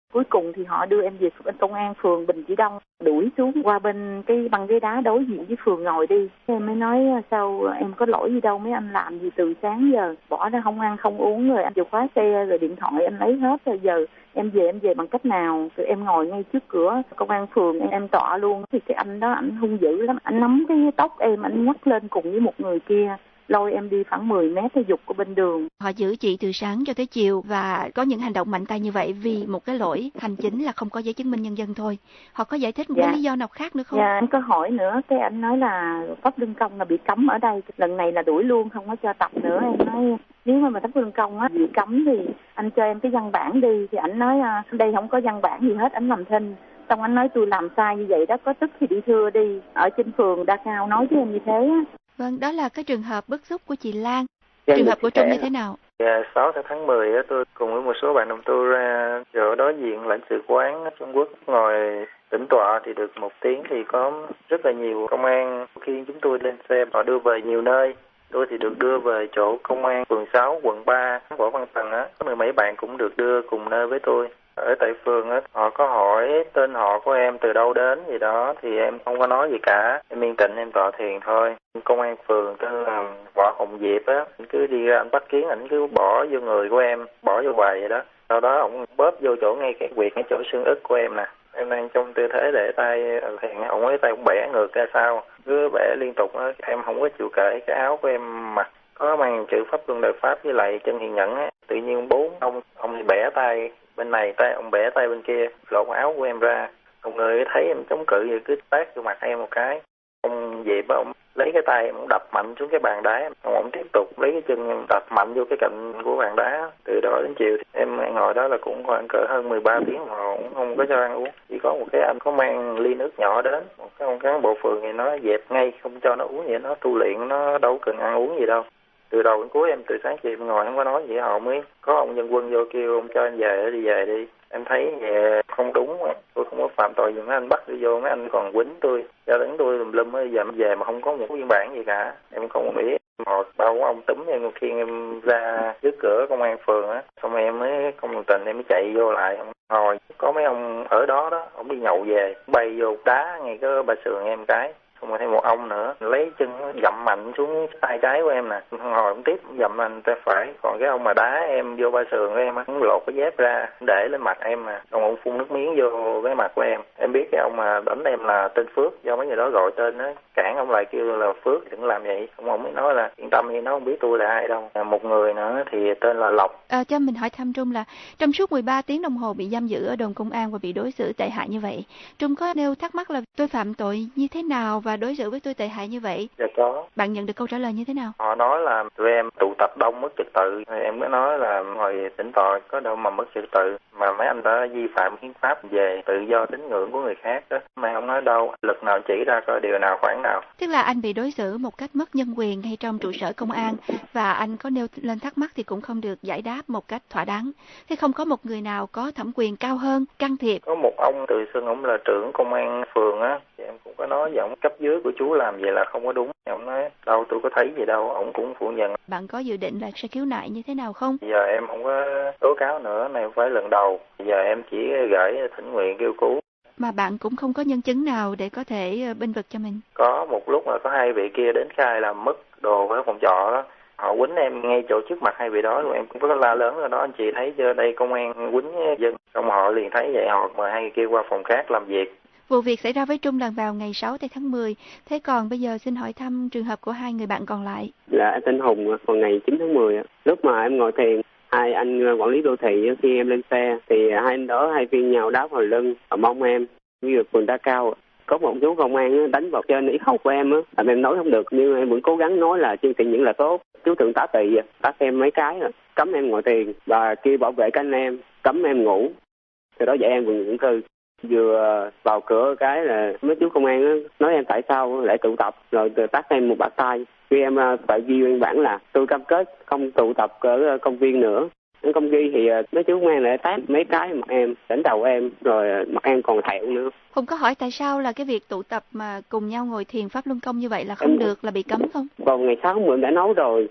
Cuối cùng thì họ đưa em về bên công an phường Bình Trị Đông, đuổi xuống qua bên cái băng ghế đá đối diện với phường ngồi đi. Em mới nói sao em có lỗi gì đâu, mấy anh làm gì từ sáng giờ, bỏ ra không ăn không uống, rồi anh chìa khóa xe rồi điện thoại anh lấy hết rồi, giờ em về em về bằng cách nào? Rồi em ngồi ngay trước cửa công an phường em, em tọa luôn. Thì cái anh đó anh hung dữ lắm, anh nắm cái tóc em, anh nhấc lên cùng với một người kia, lôi em đi khoảng mười mét thể dục của bên đường. Họ giữ chị từ sáng cho tới chiều và có những hành động mạnh tay như vậy vì một cái lỗi hành chính là không có giấy chứng minh nhân dân thôi. Họ có giải thích một dạ. cái lý do nào khác nữa không? Dạ, anh có hỏi nữa, cái anh nói là pháp luân công là bị cấm ở đây, lần này là đuổi luôn, không có cho tập nữa. Em nói nếu mà mà pháp luân công á bị cấm thì anh cho em cái văn bản đi, thì anh nói à, đây không có văn bản gì hết, anh làm thinh. Xong anh nói tôi làm sai như vậy đó, có tức thì đi thưa đi. Ở trên phường Đa Cao nói với em như thế á. Vâng, đó là cái trường hợp bức xúc của chị Lan. Dạ, trường hợp của Trung như thế nào? Dạ, sáu tháng mười tôi cùng với một số bạn đồng tôi ra chỗ đối diện lãnh sự quán Trung Quốc ngồi tĩnh tọa thì được một tiếng thì có rất là nhiều công an khi chúng tôi lên xe họ đưa về nhiều nơi. Tôi thì được đưa về chỗ công an phường sáu, quận ba, Võ Văn Tần á, có mười mấy bạn cũng được đưa cùng nơi với tôi. Ở tại phường á, họ có hỏi tên họ của em từ đâu đến gì đó thì em không có nói gì cả, em yên tĩnh em tọa thiền thôi. Công an phường tên là Võ Hồng Diệp á, anh cứ đi ra anh bắt kiến, anh cứ bỏ vô người của em, bỏ vô quầy vậy đó. Sau đó ông bóp vô chỗ ngay cái quyệt ngay chỗ xương ức của em nè. Em đang trong tư thế để tay thiền, ông ấy tay ông bẻ ngược ra sau, cứ bẻ liên tục á, em không có chịu kể cái áo của em mặc có mang chữ pháp luân đời pháp với lại chân hiền nhẫn á, tự nhiên bốn ông ông thì bẻ tay bên này, tay ông bẻ tay bên kia, lột áo của em ra. Một người thấy em chống cự vậy cứ tát vô mặt em một cái. Ông về bà ông lấy cái tay ông đập mạnh xuống cái bàn đá, ông, ông tiếp tục lấy cái chân em đập mạnh vô cái cạnh của bàn đá. Từ đó đến chiều thì em ngồi đó là cũng khoảng cỡ hơn mười ba tiếng mà cũng không có cho ăn uống. Chỉ có một cái anh có mang ly nước nhỏ đến, một cái ông cán bộ phường thì nó dẹp ngay không cho nó uống vậy, nó tu luyện nó đâu cần ăn uống gì đâu. Từ đầu đến cuối em từ sáng chiều em ngồi không có nói gì, họ mới có ông dân quân vô kêu ông cho anh về đi về đi. Em thấy về không đúng, tôi không có phạm tội gì, mấy anh bắt tôi vô, mấy anh còn quýnh tôi, cho đến tôi lùm lum mới giờ về mà không có một biên bản gì cả. Em không biết, một bao của ông túm em khi em ra trước cửa công an phường á, xong em mới không đồng tình em mới chạy vô lại. Hồi có mấy ông ở đó đó, ông đi nhậu về, bay vô đá ngay cái ba sườn em cái. Xong rồi thêm một ông nữa lấy chân dậm mạnh xuống tay trái của em nè, hồi ông tiếp dậm mạnh tay phải. Còn cái ông mà đá em vô ba sườn của em á, cũng lột cái dép ra để lên mặt em mà, còn ông phun nước miếng vô cái mặt của em. Em biết cái ông mà đánh em là tên Phước, do mấy người đó gọi tên á, cản ông lại kêu là Phước đừng làm vậy. Ông ông mới nói là yên tâm đi, nó không biết tôi là ai đâu. Một người nữa thì tên là Lộc. À, cho mình hỏi thăm Trung là trong suốt mười ba tiếng đồng hồ bị giam giữ ở đồn công an và bị đối xử tệ hại như vậy, Trung có nêu thắc mắc là tôi phạm tội như thế nào và đối xử với tôi tệ hại như vậy? Dạ có. Bạn nhận được câu trả lời như thế nào? Họ nói là tụi em tụ tập đông mất trật tự. Em mới nói là ngồi tĩnh tọa có đâu mà mất trật tự, mà mấy anh đã vi phạm hiến pháp về tự do tín ngưỡng của người khác đó. Mà không nói đâu, lực nào chỉ ra coi điều nào khoản nào. Tức là anh bị đối xử một cách mất nhân quyền ngay trong trụ sở công an, và anh có nêu lên thắc mắc thì cũng không được giải đáp một cách thỏa đáng. Thế không có một người nào có thẩm quyền cao hơn can thiệp? Có một ông tự xưng ông là trưởng công an phường á, thì em cũng có nói với ông cấp dưới của chú làm vậy là không có đúng. Ông nói đâu tôi có thấy gì đâu, ông cũng phủ nhận. Bạn có dự định là sẽ khiếu nại như thế nào không? Giờ em không có tố cáo nữa, này không phải lần đầu. Giờ em chỉ gửi thỉnh nguyện kêu cứu. Mà bạn cũng không có nhân chứng nào để có thể bênh vực cho mình? Có một lúc mà có hai vị kia đến khai làm mất đồ ở phòng trọ đó. Họ quýnh em ngay chỗ trước mặt hai vị đó, rồi em cũng có la lớn rồi đó, anh chị thấy chưa, đây công an quýnh dân. Xong họ liền thấy vậy, họ mời hai người kia qua phòng khác làm việc. Vụ việc xảy ra với Trung là vào ngày sáu tháng mười. Thế còn bây giờ xin hỏi thăm trường hợp của hai người bạn còn lại. Là em tên Hùng, vào ngày chín tháng mười. Lúc mà em ngồi thiền, hai anh quản lý đô thị khi em lên xe thì hai anh đó hai viên nhau đá vào lưng và mông em. Như phường Đa Cao, có một chú công an đánh vào trên ý hầu của em á, làm em nói không được, nhưng em vẫn cố gắng nói là chương trình những là tốt. Chú thượng tá Tị tát em mấy cái, cấm em ngồi thiền và kêu bảo vệ canh em, cấm em ngủ. Từ đó dạy em vườn ngưỡng cư. Vừa vào cửa cái là mấy chú công an nói em tại sao lại tụ tập, rồi tát em một bạt tay. Khi em phải ghi biên bản là tôi cam kết không tụ tập ở công viên nữa. Trong công ghi thì mấy chú công an lại tát mấy cái mặt em, đánh đầu em, rồi mặt em còn thẹo nữa. Hùng có hỏi tại sao là cái việc tụ tập mà cùng nhau ngồi thiền pháp luân công như vậy là không em... được, là bị cấm không? Vào ngày sáu mười đã nói rồi,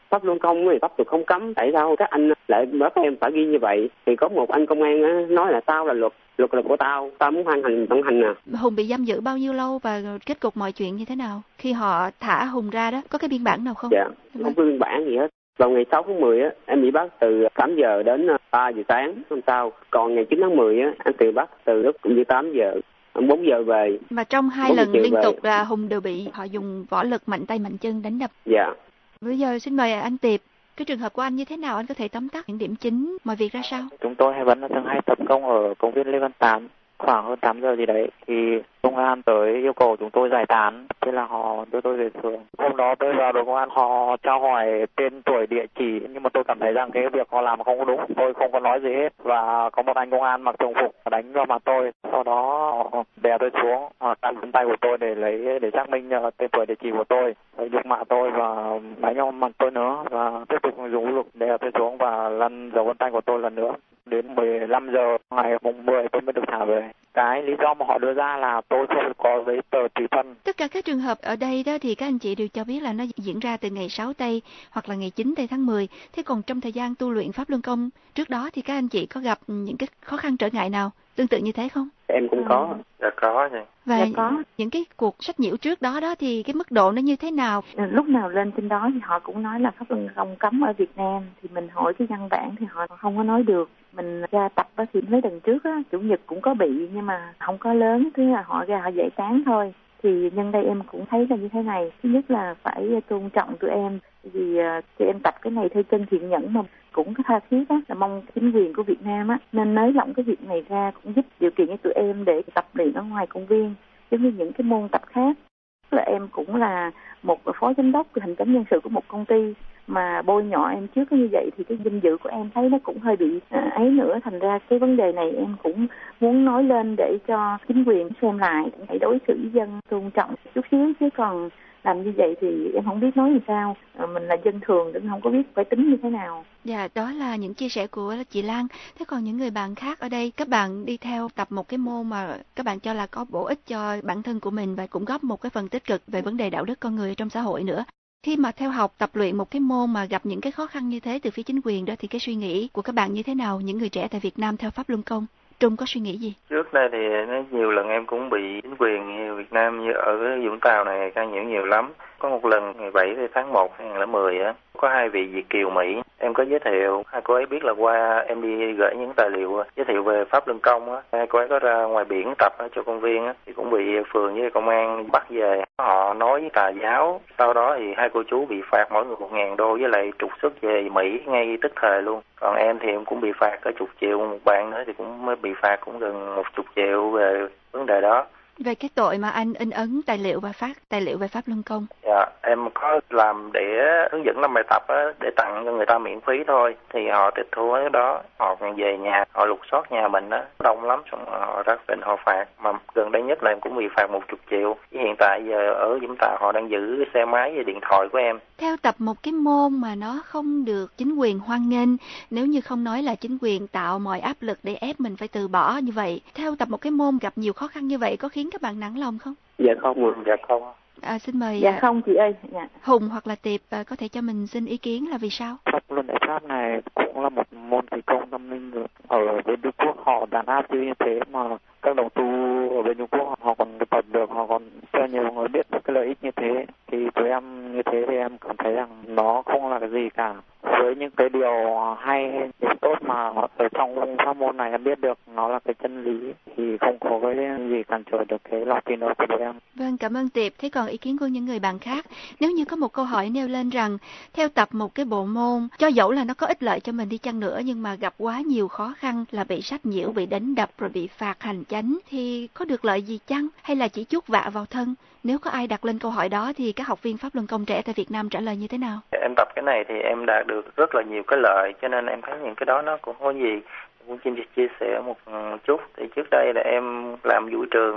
pháp luân công thì pháp luật không cấm, tại sao các anh lại bắt em phải ghi như vậy? Thì có một anh công an nói là tao là luật, luật là của tao, tao muốn hoan hành vận hành à. Hùng bị giam giữ bao nhiêu lâu và kết cục mọi chuyện như thế nào? Khi họ thả Hùng ra đó, có cái biên bản nào không? Dạ, không có biên bản gì hết. Vào ngày sáu tháng mười á, em bị bắt từ tám giờ đến ba giờ sáng hôm sau. Còn ngày chín tháng mười á, anh bị bắt từ lúc cũng như tám giờ, bốn giờ về. Mà trong hai lần liên về. tục là Hùng đều bị họ dùng võ lực mạnh tay mạnh chân đánh đập. Dạ. Bây giờ xin mời anh Tiệp, cái trường hợp của anh như thế nào? Anh có thể tóm tắt những điểm chính, mọi việc ra sao? Chúng tôi vẫn thường hay tập công ở công viên Lê Văn Tám, khoảng hơn tám giờ gì đấy thì công an tới yêu cầu chúng tôi giải tán, thế là họ đưa tôi về phường. Hôm đó tôi vào đồn công an, họ trao hỏi tên tuổi địa chỉ, nhưng mà tôi cảm thấy rằng cái việc họ làm không có đúng, tôi không có nói gì hết. Và có một anh công an mặc thường phục đánh vào mặt tôi, sau đó họ đè tôi xuống, họ đặt lên tay của tôi để lấy để xác minh tên tuổi địa chỉ của tôi, rồi nhục mạ tôi và đánh vào mặt tôi nữa, và tiếp tục dùng vũ lực đè tôi xuống và lăn dấu vân tay của tôi lần nữa. Đến mười lăm giờ ngày mùng mười tôi mới được thả về. Cái lý do mà họ đưa ra là tôi không có giấy tờ tùy thân. Tất cả các trường hợp ở đây đó thì các anh chị đều cho biết là nó diễn ra từ ngày sáu tây hoặc là ngày chín tây tháng mười. Thế còn trong thời gian tu luyện pháp luân công trước đó thì các anh chị có gặp những cái khó khăn trở ngại nào tương tự như thế không? Em cũng có. Dạ có nhỉ. Và dạ có. Những cái cuộc sách nhiễu trước đó đó thì cái mức độ nó như thế nào? Lúc nào lên trên đó thì họ cũng nói là pháp luân công cấm ở Việt Nam, thì mình hỏi cái văn bản thì họ không có nói được. Mình ra tập á thì mấy lần trước á, chủ nhật cũng có bị nhưng mà không có lớn, thứ là họ ra họ giải tán thôi. Thì nhân đây em cũng thấy là như thế này, thứ nhất là phải tôn trọng tụi em, vì uh, tụi em tập cái này theo chân thiện nhẫn mà cũng có tha thiết á, là mong chính quyền của Việt Nam á nên nới lỏng cái việc này ra, cũng giúp điều kiện cho tụi em để tập luyện ở ngoài công viên giống như những cái môn tập khác. Là em cũng là một phó giám đốc hành chính nhân sự của một công ty mà bôi nhọ em trước như vậy thì cái danh dự của em thấy nó cũng hơi bị à, ấy nữa, thành ra cái vấn đề này em cũng muốn nói lên để cho chính quyền xem lại, hãy đối xử với dân tôn trọng chút xíu, chứ còn làm như vậy thì em không biết nói làm sao. À, mình là dân thường cũng không có biết phải tính như thế nào. Dạ, đó là những chia sẻ của chị Lan. Thế còn những người bạn khác ở đây, các bạn đi theo tập một cái môn mà các bạn cho là có bổ ích cho bản thân của mình và cũng góp một cái phần tích cực về vấn đề đạo đức con người trong xã hội nữa. Khi mà theo học tập luyện một cái môn mà gặp những cái khó khăn như thế từ phía chính quyền đó thì cái suy nghĩ của các bạn như thế nào, những người trẻ tại Việt Nam theo pháp luân công? Trung có suy nghĩ gì? Trước đây thì nhiều lần em cũng bị chính quyền Việt Nam như ở Vũng Tàu này can nhiễu nhiều lắm. Có một lần ngày bảy tháng một hai nghìn không trăm mười á, có hai vị Việt kiều Mỹ, em có giới thiệu, hai cô ấy biết là qua em đi gửi những tài liệu giới thiệu về pháp luân công á, hai cô ấy có ra ngoài biển tập ở chỗ công viên á, thì cũng bị phường với công an bắt về. Họ nói với tà giáo, sau đó thì hai cô chú bị phạt mỗi người một ngàn đô với lại trục xuất về Mỹ ngay tức thời luôn. Còn em thì em cũng bị phạt có chục triệu, một bạn nữa thì cũng mới bị phạt cũng gần một chục triệu về vấn đề đó. Về cái tội mà anh in ấn tài liệu và phát tài liệu về pháp luân công? Dạ, em có làm để hướng dẫn làm bài tập á, để tặng cho người ta miễn phí thôi. Thì họ tịch thu cái đó, họ còn về nhà, họ lục soát nhà mình á, đông lắm, xong họ ra bên họ phạt. Mà gần đây nhất là em cũng bị phạt một chục triệu. Với hiện tại giờ ở Vũng Tàu họ đang giữ xe máy và điện thoại của em. Theo tập một cái môn mà nó không được chính quyền hoan nghênh, nếu như không nói là chính quyền tạo mọi áp lực để ép mình phải từ bỏ như vậy. Theo tập một cái môn gặp nhiều khó khăn như vậy có khiến các bạn nản lòng không? Dạ không, dạ không. À, xin mời dạ không chị ơi. Dạ. Hùng hoặc là Tiệp à, có thể cho mình xin ý kiến là vì sao? Pháp luân đại pháp này cũng là một môn kỳ công tâm linh được. Ở bên Trung Quốc họ đàn áp như thế mà các đồng tu ở bên Trung Quốc họ còn tập được, họ còn cho nhiều người biết được cái lợi ích như thế. Thì tụi em như thế thì em cảm thấy rằng nó không là cái gì cả. Với những cái điều hay, điều tốt mà ở trong pháp môn này em biết được nó là cái chân lý thì không có cái gì cản trở được cái lòng tin đó của tụi em. Vâng, cảm ơn Tiệp. Thế còn ý kiến của những người bạn khác, nếu như có một câu hỏi nêu lên rằng theo tập một cái bộ môn, cho dẫu là nó có ích lợi cho mình đi chăng nữa nhưng mà gặp quá nhiều khó khăn là bị sách nhiễu, bị đánh đập rồi bị phạt hành chánh thì có được lợi gì chăng hay là chỉ chuốc vạ vào thân? Nếu có ai đặt lên câu hỏi đó thì các học viên pháp luân công trẻ tại Việt Nam trả lời như thế nào? Em tập cái này thì em đạt được rất là nhiều cái lợi, cho nên em thấy những cái đó nó cũng có gì. Cũng xin chia sẻ một chút. Thì trước đây là em làm vũ trường á,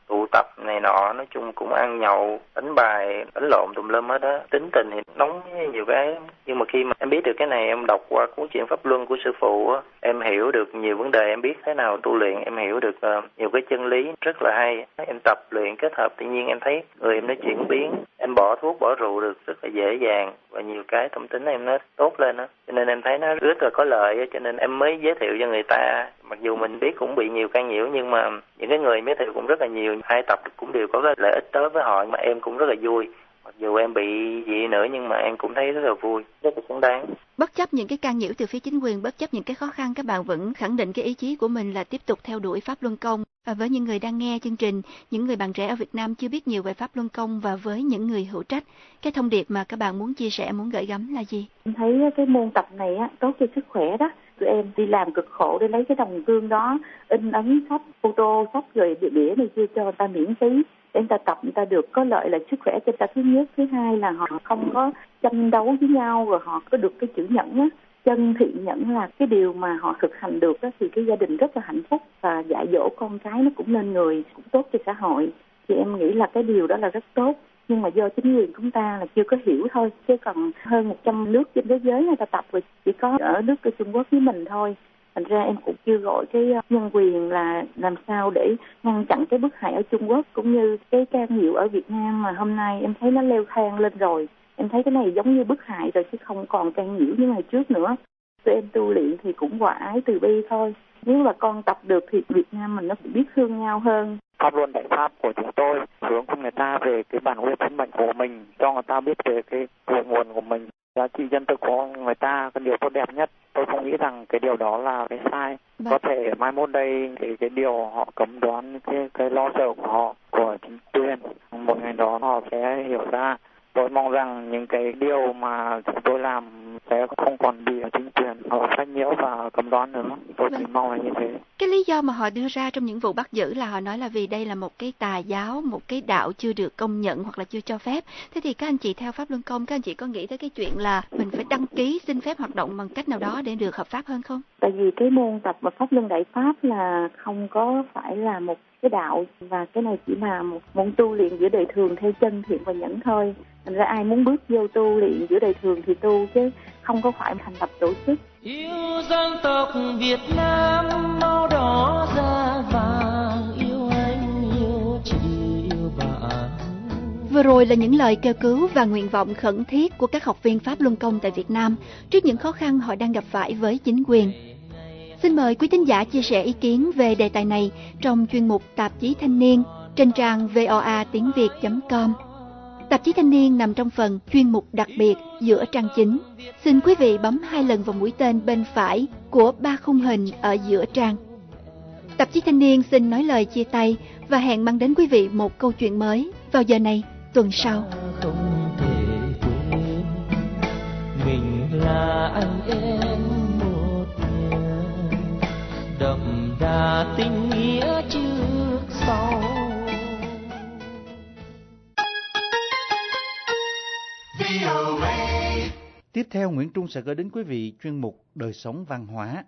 tụ tập này nọ, nói chung cũng ăn nhậu, đánh bài, đánh lộn tùm lum hết á. Tính tình thì nóng nhiều cái, nhưng mà khi mà em biết được cái này, em đọc qua cuốn truyện pháp luân của sư phụ á, em hiểu được nhiều vấn đề, em biết thế nào tu luyện, em hiểu được uh, nhiều cái chân lý rất là hay. Em tập luyện kết hợp tự nhiên em thấy người em nó chuyển biến, em bỏ thuốc bỏ rượu được rất là dễ dàng, và nhiều cái tâm tính em nó tốt lên á, cho nên em thấy nó rất là có lợi á, cho nên em mới giới thiệu cho người ta. Mặc dù mình biết cũng bị nhiều can nhiễu, nhưng mà những cái người giới thiệu cũng rất là nhiều, hai tập cũng đều có cái lợi ích tới với họ, mà em cũng rất là vui. Mặc dù em bị gì nữa nhưng mà em cũng thấy rất là vui, rất là xứng đáng. Bất chấp những cái can nhiễu từ phía chính quyền, bất chấp những cái khó khăn, các bạn vẫn khẳng định cái ý chí của mình là tiếp tục theo đuổi Pháp Luân Công. Và với những người đang nghe chương trình, những người bạn trẻ ở Việt Nam chưa biết nhiều về Pháp Luân Công, và với những người hữu trách, cái thông điệp mà các bạn muốn chia sẻ, muốn gửi gắm là gì? Em thấy cái môn tập này á, tốt cho sức khỏe đó. Tụi em đi làm cực khổ để lấy cái đồng gương đó, in ấn sách, photo sách rồi địa đĩa này kia cho người ta miễn phí. Để người ta tập, người ta được có lợi là sức khỏe cho người ta thứ nhất. Thứ hai là họ không có tranh đấu với nhau, rồi họ có được cái chữ nhẫn á. Chân thiện nhẫn là cái điều mà họ thực hành được á, thì cái gia đình rất là hạnh phúc, và dạy dỗ con cái nó cũng nên người, cũng tốt cho xã hội. Thì em nghĩ là cái điều đó là rất tốt. Nhưng mà do chính quyền chúng ta là chưa có hiểu thôi, chứ còn hơn một trăm nước trên thế giới người ta tập rồi, chỉ có ở nước của Trung Quốc với mình thôi. Thành ra em cũng kêu gọi cái nhân quyền là làm sao để ngăn chặn cái bức hại ở Trung Quốc, cũng như cái can nhiễu ở Việt Nam mà hôm nay em thấy nó leo thang lên rồi. Em thấy cái này giống như bức hại rồi, chứ không còn can nhiễu như ngày trước nữa. Tụi em tu luyện thì cũng hòa ái từ bi thôi. Nếu mà con tập được thì Việt Nam mình nó cũng biết thương nhau hơn. Pháp luân đại pháp của chúng tôi hướng con người ta về cái bản nguyên sinh mệnh của mình, cho người ta biết về cái cội nguồn của mình, giá trị dân tộc của người ta, cái điều tốt đẹp nhất. Tôi không nghĩ rằng cái điều đó là cái sai. Có thể mai mốt đây thì cái điều họ cấm đoán cái cái lo sợ của họ, của chính quyền, một ngày đó họ sẽ hiểu ra. Tôi mong rằng những cái điều mà chúng tôi làm sẽ không còn bị chính quyền họ sách nhiễu và cấm đoán nữa. Tôi chỉ mong là như thế. Cái lý do mà họ đưa ra trong những vụ bắt giữ là họ nói là vì đây là một cái tà giáo, một cái đạo chưa được công nhận hoặc là chưa cho phép. Thế thì các anh chị theo Pháp Luân Công, các anh chị có nghĩ tới cái chuyện là mình phải đăng ký xin phép hoạt động bằng cách nào đó để được hợp pháp hơn không? Tại vì cái môn tập và Pháp Luân Đại Pháp là không có phải là một cái đạo, và cái này chỉ là một môn tu luyện giữa đời thường theo chân thiện và nhẫn thôi. Thành ra ai muốn bước vô tu luyện giữa đời thường thì tu, chứ không có phải thành lập tổ chức. Yêu dân tộc Việt Nam màu đỏ da vàng, yêu anh, yêu chị, yêu bạn. Vừa rồi là những lời kêu cứu và nguyện vọng khẩn thiết của các học viên Pháp Luân Công tại Việt Nam trước những khó khăn họ đang gặp phải với chính quyền. Xin mời quý thính giả chia sẻ ý kiến về đề tài này trong chuyên mục Tạp chí Thanh niên trên trang voa tiếng việt chấm com. Tạp chí Thanh niên nằm trong phần chuyên mục đặc biệt giữa trang chính. Xin quý vị bấm hai lần vào mũi tên bên phải của ba khung hình ở giữa trang. Tạp chí Thanh niên xin nói lời chia tay và hẹn mang đến quý vị một câu chuyện mới vào giờ này tuần sau. Không thể quên mình là anh em một nhà, đậm đà tình nghĩa trước sau. Tiếp theo, Nguyễn Trung sẽ gửi đến quý vị chuyên mục Đời sống văn hóa.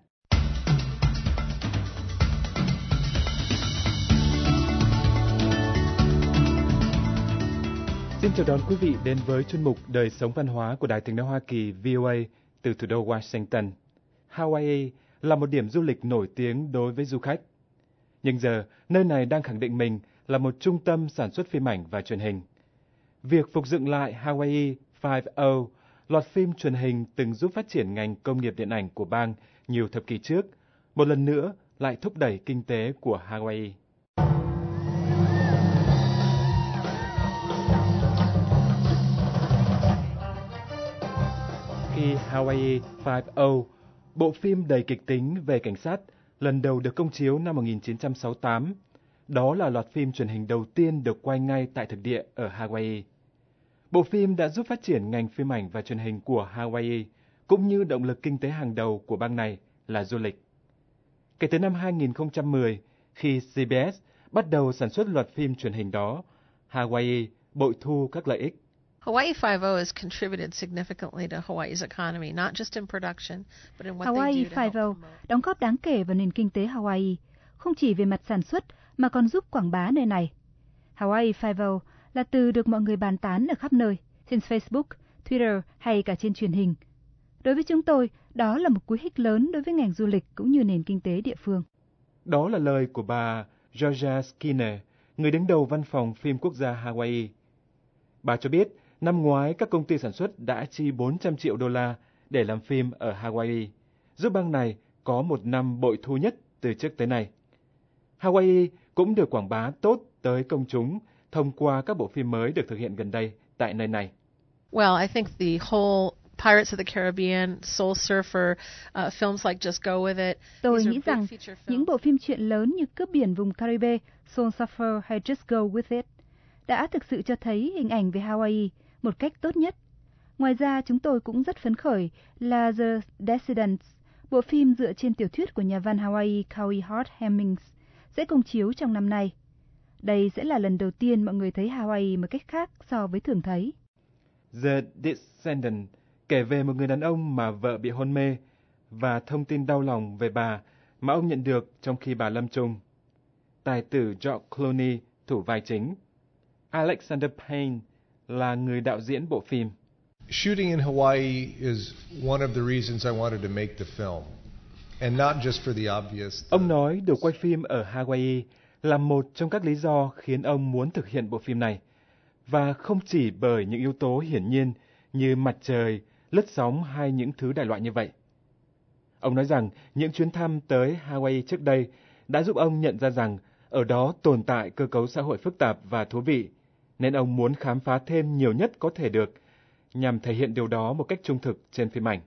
Xin chào đón quý vị đến với chuyên mục Đời sống văn hóa của Đài Tiếng nói Hoa Kỳ V O A từ thủ đô Washington. Hawaii là một điểm du lịch nổi tiếng đối với du khách. Nhưng giờ, nơi này đang khẳng định mình là một trung tâm sản xuất phim ảnh và truyền hình. Việc phục dựng lại Hawaii Five-O, loạt phim truyền hình từng giúp phát triển ngành công nghiệp điện ảnh của bang nhiều thập kỷ trước, một lần nữa lại thúc đẩy kinh tế của Hawaii. Khi Hawaii Five-O, bộ phim đầy kịch tính về cảnh sát, lần đầu được công chiếu năm một nghìn chín trăm sáu mươi tám, đó là loạt phim truyền hình đầu tiên được quay ngay tại thực địa ở Hawaii. Bộ phim đã giúp phát triển ngành phim ảnh và truyền hình của Hawaii, cũng như động lực kinh tế hàng đầu của bang này là du lịch. Kể từ năm hai nghìn không trăm mười, khi C B S bắt đầu sản xuất loạt phim truyền hình đó, Hawaii bội thu các lợi ích. Hawaii Five-O has contributed significantly to Hawaii's economy, not just in production, but in what Hawaii they do to help Five-O đóng góp đáng kể vào nền kinh tế Hawaii, không chỉ về mặt sản xuất mà còn giúp quảng bá nơi này. Hawaii Five-O là từ được mọi người bàn tán ở khắp nơi, trên Facebook, Twitter hay cả trên truyền hình. Đối với chúng tôi, đó là một cú hích lớn đối với ngành du lịch cũng như nền kinh tế địa phương. Đó là lời của bà Georgia Skinner, người đứng đầu văn phòng phim quốc gia Hawaii. Bà cho biết, năm ngoái các công ty sản xuất đã chi bốn trăm triệu đô la để làm phim ở Hawaii, giúp bang này có một năm bội thu nhất từ trước tới nay. Hawaii cũng được quảng bá tốt tới công chúng thông qua các bộ phim mới được thực hiện gần đây tại nơi này. Well, I think the whole Pirates of the Caribbean, Soul Surfer, uh, films like Just Go With It. Tôi nghĩ rằng những bộ phim truyện lớn như Cướp biển vùng Caribe, Soul Surfer hay Just Go With It đã thực sự cho thấy hình ảnh về Hawaii một cách tốt nhất. Ngoài ra, chúng tôi cũng rất phấn khởi là The Descendants, bộ phim dựa trên tiểu thuyết của nhà văn Hawaii Cowie Hart Hemmings, sẽ công chiếu trong năm nay. Đây sẽ là lần đầu tiên mọi người thấy Hawaii một cách khác so với thường thấy. The Descendants kể về một người đàn ông mà vợ bị hôn mê và thông tin đau lòng về bà mà ông nhận được trong khi bà lâm chung. Tài tử George Clooney thủ vai chính. Alexander Payne là người đạo diễn bộ phim. Shooting in Hawaii is one of the reasons I wanted to make the film, and not just for the obvious. Ông nói được quay phim ở Hawaii là một trong các lý do khiến ông muốn thực hiện bộ phim này, và không chỉ bởi những yếu tố hiển nhiên như mặt trời, lướt sóng hay những thứ đại loại như vậy. Ông nói rằng những chuyến thăm tới Hawaii trước đây đã giúp ông nhận ra rằng ở đó tồn tại cơ cấu xã hội phức tạp và thú vị, nên ông muốn khám phá thêm nhiều nhất có thể được, nhằm thể hiện điều đó một cách trung thực trên phim ảnh.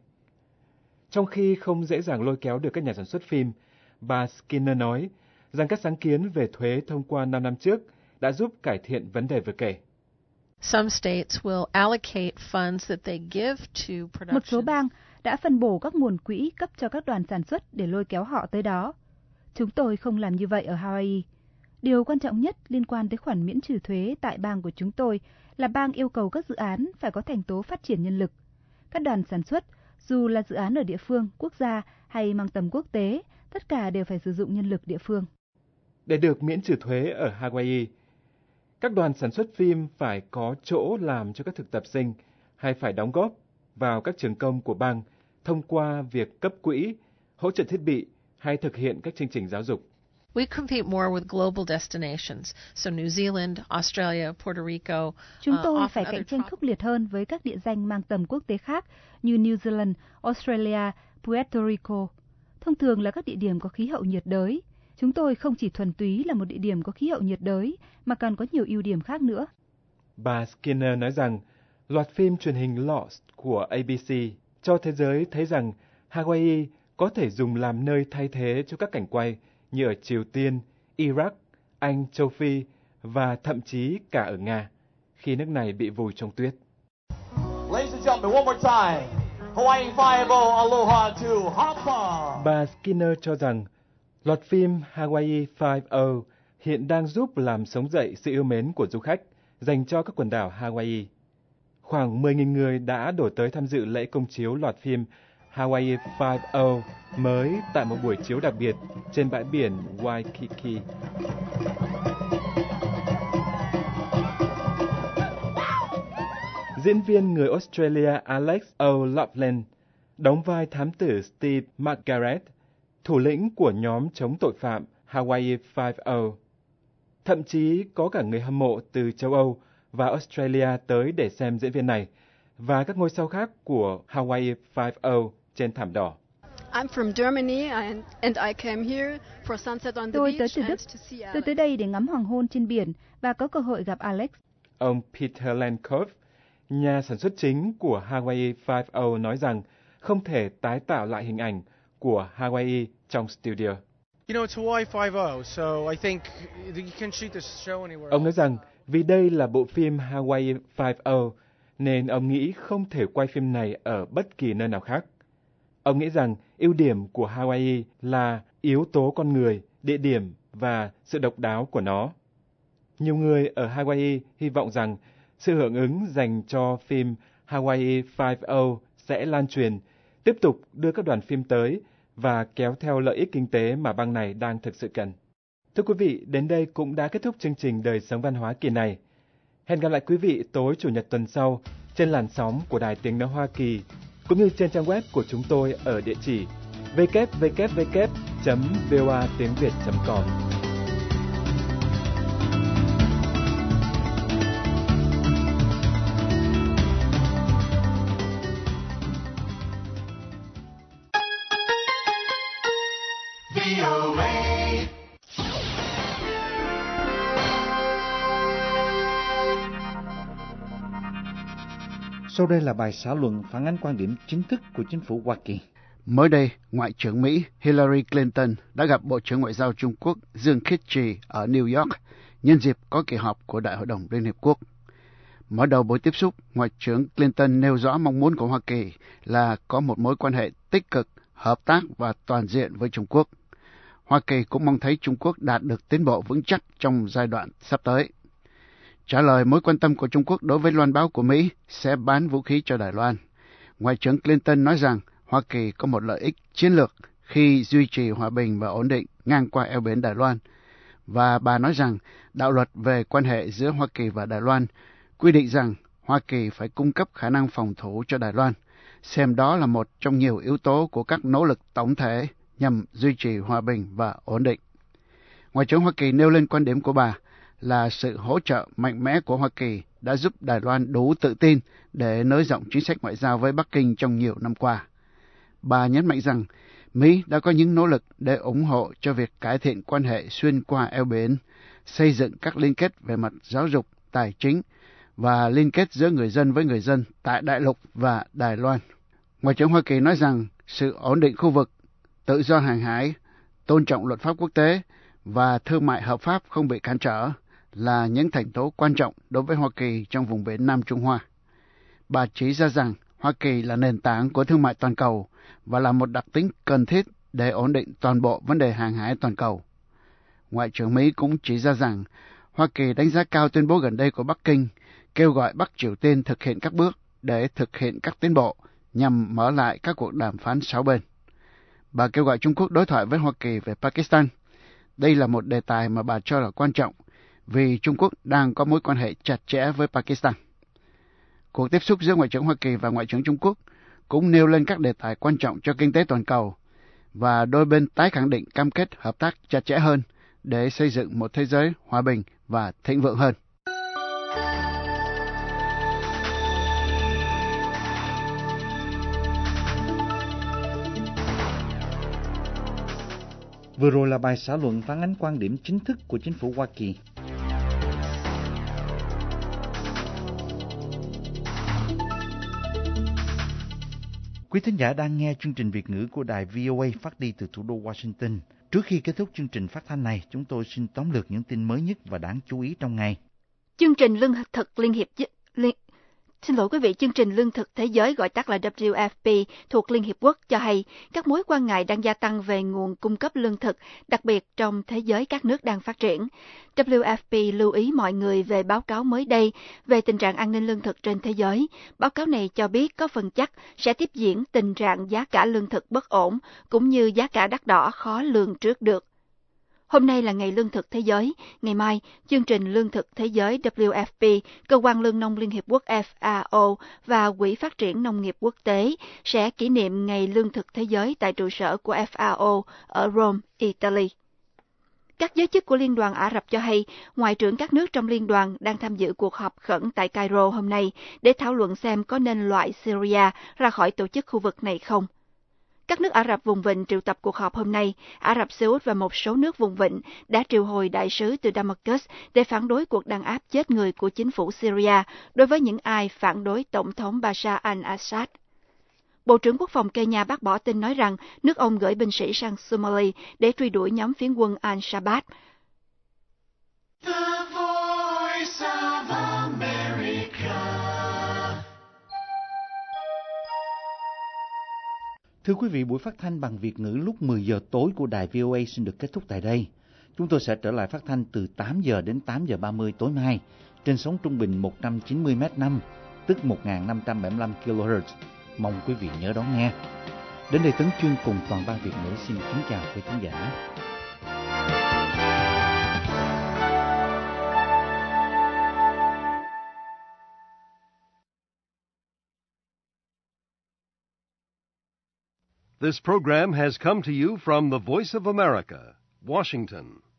Trong khi không dễ dàng lôi kéo được các nhà sản xuất phim, bà Skinner nói rằng các sáng kiến về thuế thông qua năm năm trước đã giúp cải thiện vấn đề vừa kể. Some states will allocate funds that they give to production. Một số bang đã phân bổ các nguồn quỹ cấp cho các đoàn sản xuất để lôi kéo họ tới đó. Chúng tôi không làm như vậy ở Hawaii. Điều quan trọng nhất liên quan tới khoản miễn trừ thuế tại bang của chúng tôi là bang yêu cầu các dự án phải có thành tố phát triển nhân lực. Các đoàn sản xuất, dù là dự án ở địa phương, quốc gia hay mang tầm quốc tế, tất cả đều phải sử dụng nhân lực địa phương. Để được miễn trừ thuế ở Hawaii, các đoàn sản xuất phim phải có chỗ làm cho các thực tập sinh hay phải đóng góp vào các trường công của bang thông qua việc cấp quỹ, hỗ trợ thiết bị hay thực hiện các chương trình giáo dục. We compete more with global destinations, so New Zealand, Australia, Puerto Rico. Chúng uh, tôi phải cạnh tranh khốc liệt hơn với các địa danh mang tầm quốc tế khác như New Zealand, Australia, Puerto Rico. Thông thường là các địa điểm có khí hậu nhiệt đới. Chúng tôi không chỉ thuần túy là một địa điểm có khí hậu nhiệt đới, mà còn có nhiều ưu điểm khác nữa. Bà Skinner nói rằng, loạt phim truyền hình Lost của A B C cho thế giới thấy rằng Hawaii có thể dùng làm nơi thay thế cho các cảnh quay như ở Triều Tiên, Iraq, Anh, châu Phi và thậm chí cả ở Nga, khi nước này bị vùi trong tuyết. Ladies and gentlemen, one more time. Hawaii Five-O, aloha to Hapa. Bà Skinner cho rằng, loạt phim Hawaii Five-O hiện đang giúp làm sống dậy sự yêu mến của du khách dành cho các quần đảo Hawaii. Khoảng mười nghìn người đã đổ tới tham dự lễ công chiếu loạt phim Hawaii Five-O mới tại một buổi chiếu đặc biệt trên bãi biển Waikiki. Diễn viên người Australia Alex O'Loughlin đóng vai thám tử Steve Margaret, thủ lĩnh của nhóm chống tội phạm Hawaii Five-O. Thậm chí có cả người hâm mộ từ châu Âu và Australia tới để xem diễn viên này và các ngôi sao khác của Hawaii Five-O trên thảm đỏ. I'm from Germany and, and I came here for sunset on the Tôi tới beach từ Đức. and to see Alex. Tôi tới đây để ngắm hoàng hôn trên biển và có cơ hội gặp Alex. Ông Peter Lankov, nhà sản xuất chính của Hawaii Five-O nói rằng không thể tái tạo lại hình ảnh của Hawaii trong studio. You know, it's Hawaii Five-O, so I think you can shoot this show anywhere. Ông nói rằng vì đây là bộ phim Hawaii Five-O nên ông nghĩ không thể quay phim này ở bất kỳ nơi nào khác. Ông nghĩ rằng ưu điểm của Hawaii là yếu tố con người, địa điểm và sự độc đáo của nó. Nhiều người ở Hawaii hy vọng rằng sự hưởng ứng dành cho phim Hawaii Five-O sẽ lan truyền, tiếp tục đưa các đoàn phim tới và kéo theo lợi ích kinh tế mà bang này đang thực sự cần. Thưa quý vị, đến đây cũng đã kết thúc chương trình Đời sống văn hóa kỳ này. Hẹn gặp lại quý vị tối Chủ nhật tuần sau trên làn sóng của Đài Tiếng nói Hoa Kỳ, cũng như trên trang web của chúng tôi ở địa chỉ w w w chấm v o a tiếng việt chấm com. Sau đây là bài xã luận phản ánh quan điểm chính thức của chính phủ Hoa Kỳ. Mới đây, Ngoại trưởng Mỹ Hillary Clinton đã gặp Bộ trưởng Ngoại giao Trung Quốc Dương Khiết Trì ở New York nhân dịp có kỳ họp của Đại hội đồng Liên Hiệp Quốc. Mở đầu buổi tiếp xúc, Ngoại trưởng Clinton nêu rõ mong muốn của Hoa Kỳ là có một mối quan hệ tích cực, hợp tác và toàn diện với Trung Quốc. Hoa Kỳ cũng mong thấy Trung Quốc đạt được tiến bộ vững chắc trong giai đoạn sắp tới. Trả lời mối quan tâm của Trung Quốc đối với loan báo của Mỹ sẽ bán vũ khí cho Đài Loan, Ngoại trưởng Clinton nói rằng Hoa Kỳ có một lợi ích chiến lược khi duy trì hòa bình và ổn định ngang qua eo biển Đài Loan, và bà nói rằng đạo luật về quan hệ giữa Hoa Kỳ và Đài Loan quy định rằng Hoa Kỳ phải cung cấp khả năng phòng thủ cho Đài Loan, xem đó là một trong nhiều yếu tố của các nỗ lực tổng thể nhằm duy trì hòa bình và ổn định. Ngoại trưởng Hoa Kỳ nêu lên quan điểm của bà là sự hỗ trợ mạnh mẽ của Hoa Kỳ đã giúp Đài Loan đủ tự tin để nới rộng chính sách ngoại giao với Bắc Kinh trong nhiều năm qua. Bà nhấn mạnh rằng Mỹ đã có những nỗ lực để ủng hộ cho việc cải thiện quan hệ xuyên qua eo biển, xây dựng các liên kết về mặt giáo dục, tài chính và liên kết giữa người dân với người dân tại Đại lục và Đài Loan. Ngoại trưởng Hoa Kỳ nói rằng sự ổn định khu vực, tự do hàng hải, tôn trọng luật pháp quốc tế và thương mại hợp pháp không bị cản trở là những thành tố quan trọng đối với Hoa Kỳ trong vùng biển Nam Trung Hoa. Bà chỉ ra rằng Hoa Kỳ là nền tảng của thương mại toàn cầu và là một đặc tính cần thiết để ổn định toàn bộ vấn đề hàng hải toàn cầu. Ngoại trưởng Mỹ cũng chỉ ra rằng Hoa Kỳ đánh giá cao tuyên bố gần đây của Bắc Kinh kêu gọi Bắc Triều Tiên thực hiện các bước để thực hiện các tiến bộ nhằm mở lại các cuộc đàm phán sáu bên. Bà kêu gọi Trung Quốc đối thoại với Hoa Kỳ về Pakistan. Đây là một đề tài mà bà cho là quan trọng vì Trung Quốc đang có mối quan hệ chặt chẽ với Pakistan. Cuộc tiếp xúc giữa Ngoại trưởng Hoa Kỳ và Ngoại trưởng Trung Quốc cũng nêu lên các đề tài quan trọng cho kinh tế toàn cầu và đôi bên tái khẳng định cam kết hợp tác chặt chẽ hơn để xây dựng một thế giới hòa bình và thịnh vượng hơn. Vừa rồi là bài xã luận phản ánh quan điểm chính thức của chính phủ Hoa Kỳ. Quý thính giả đang nghe chương trình Việt ngữ của đài vê o a phát đi từ thủ đô Washington. Trước khi kết thúc chương trình phát thanh này, chúng tôi xin tóm lược những tin mới nhất và đáng chú ý trong ngày. Chương trình Lương thực Liên hiệp Liên... Xin lỗi quý vị, chương trình Lương thực Thế giới gọi tắt là W F P thuộc Liên Hiệp Quốc cho hay các mối quan ngại đang gia tăng về nguồn cung cấp lương thực, đặc biệt trong thế giới các nước đang phát triển. W F P lưu ý mọi người về báo cáo mới đây về tình trạng an ninh lương thực trên thế giới. Báo cáo này cho biết có phần chắc sẽ tiếp diễn tình trạng giá cả lương thực bất ổn, cũng như giá cả đắt đỏ khó lường trước được. Hôm nay là ngày Lương thực Thế giới, ngày mai, chương trình Lương thực Thế giới W F P, Cơ quan Lương nông Liên Hiệp Quốc F A O và Quỹ Phát triển Nông nghiệp Quốc tế sẽ kỷ niệm ngày Lương thực Thế giới tại trụ sở của F A O ở Rome, Italy. Các giới chức của Liên đoàn Ả Rập cho hay, ngoại trưởng các nước trong liên đoàn đang tham dự cuộc họp khẩn tại Cairo hôm nay để thảo luận xem có nên loại Syria ra khỏi tổ chức khu vực này không. Các nước Ả Rập vùng vịnh triệu tập cuộc họp hôm nay. Ả Rập Xê Út và một số nước vùng vịnh đã triệu hồi đại sứ từ Damascus để phản đối cuộc đàn áp chết người của chính phủ Syria đối với những ai phản đối Tổng thống Bashar al-Assad. Bộ trưởng Quốc phòng Kenya bác bỏ tin nói rằng nước ông gửi binh sĩ sang Somalia để truy đuổi nhóm phiến quân Al-Shabaab. The Voice of America. Thưa quý vị, buổi phát thanh bằng Việt ngữ lúc mười giờ tối của đài vê o a xin được kết thúc tại đây. Chúng tôi sẽ trở lại phát thanh từ tám giờ đến tám giờ ba mươi tối mai trên sóng trung bình một trăm chín mươi mét năm, tức một nghìn năm trăm bảy mươi lăm ki lô héc. Mong quý vị nhớ đón nghe. Đến đây Tấn Chuyên cùng toàn ban Việt ngữ xin kính chào quý khán giả. This program has come to you from the Voice of America, Washington.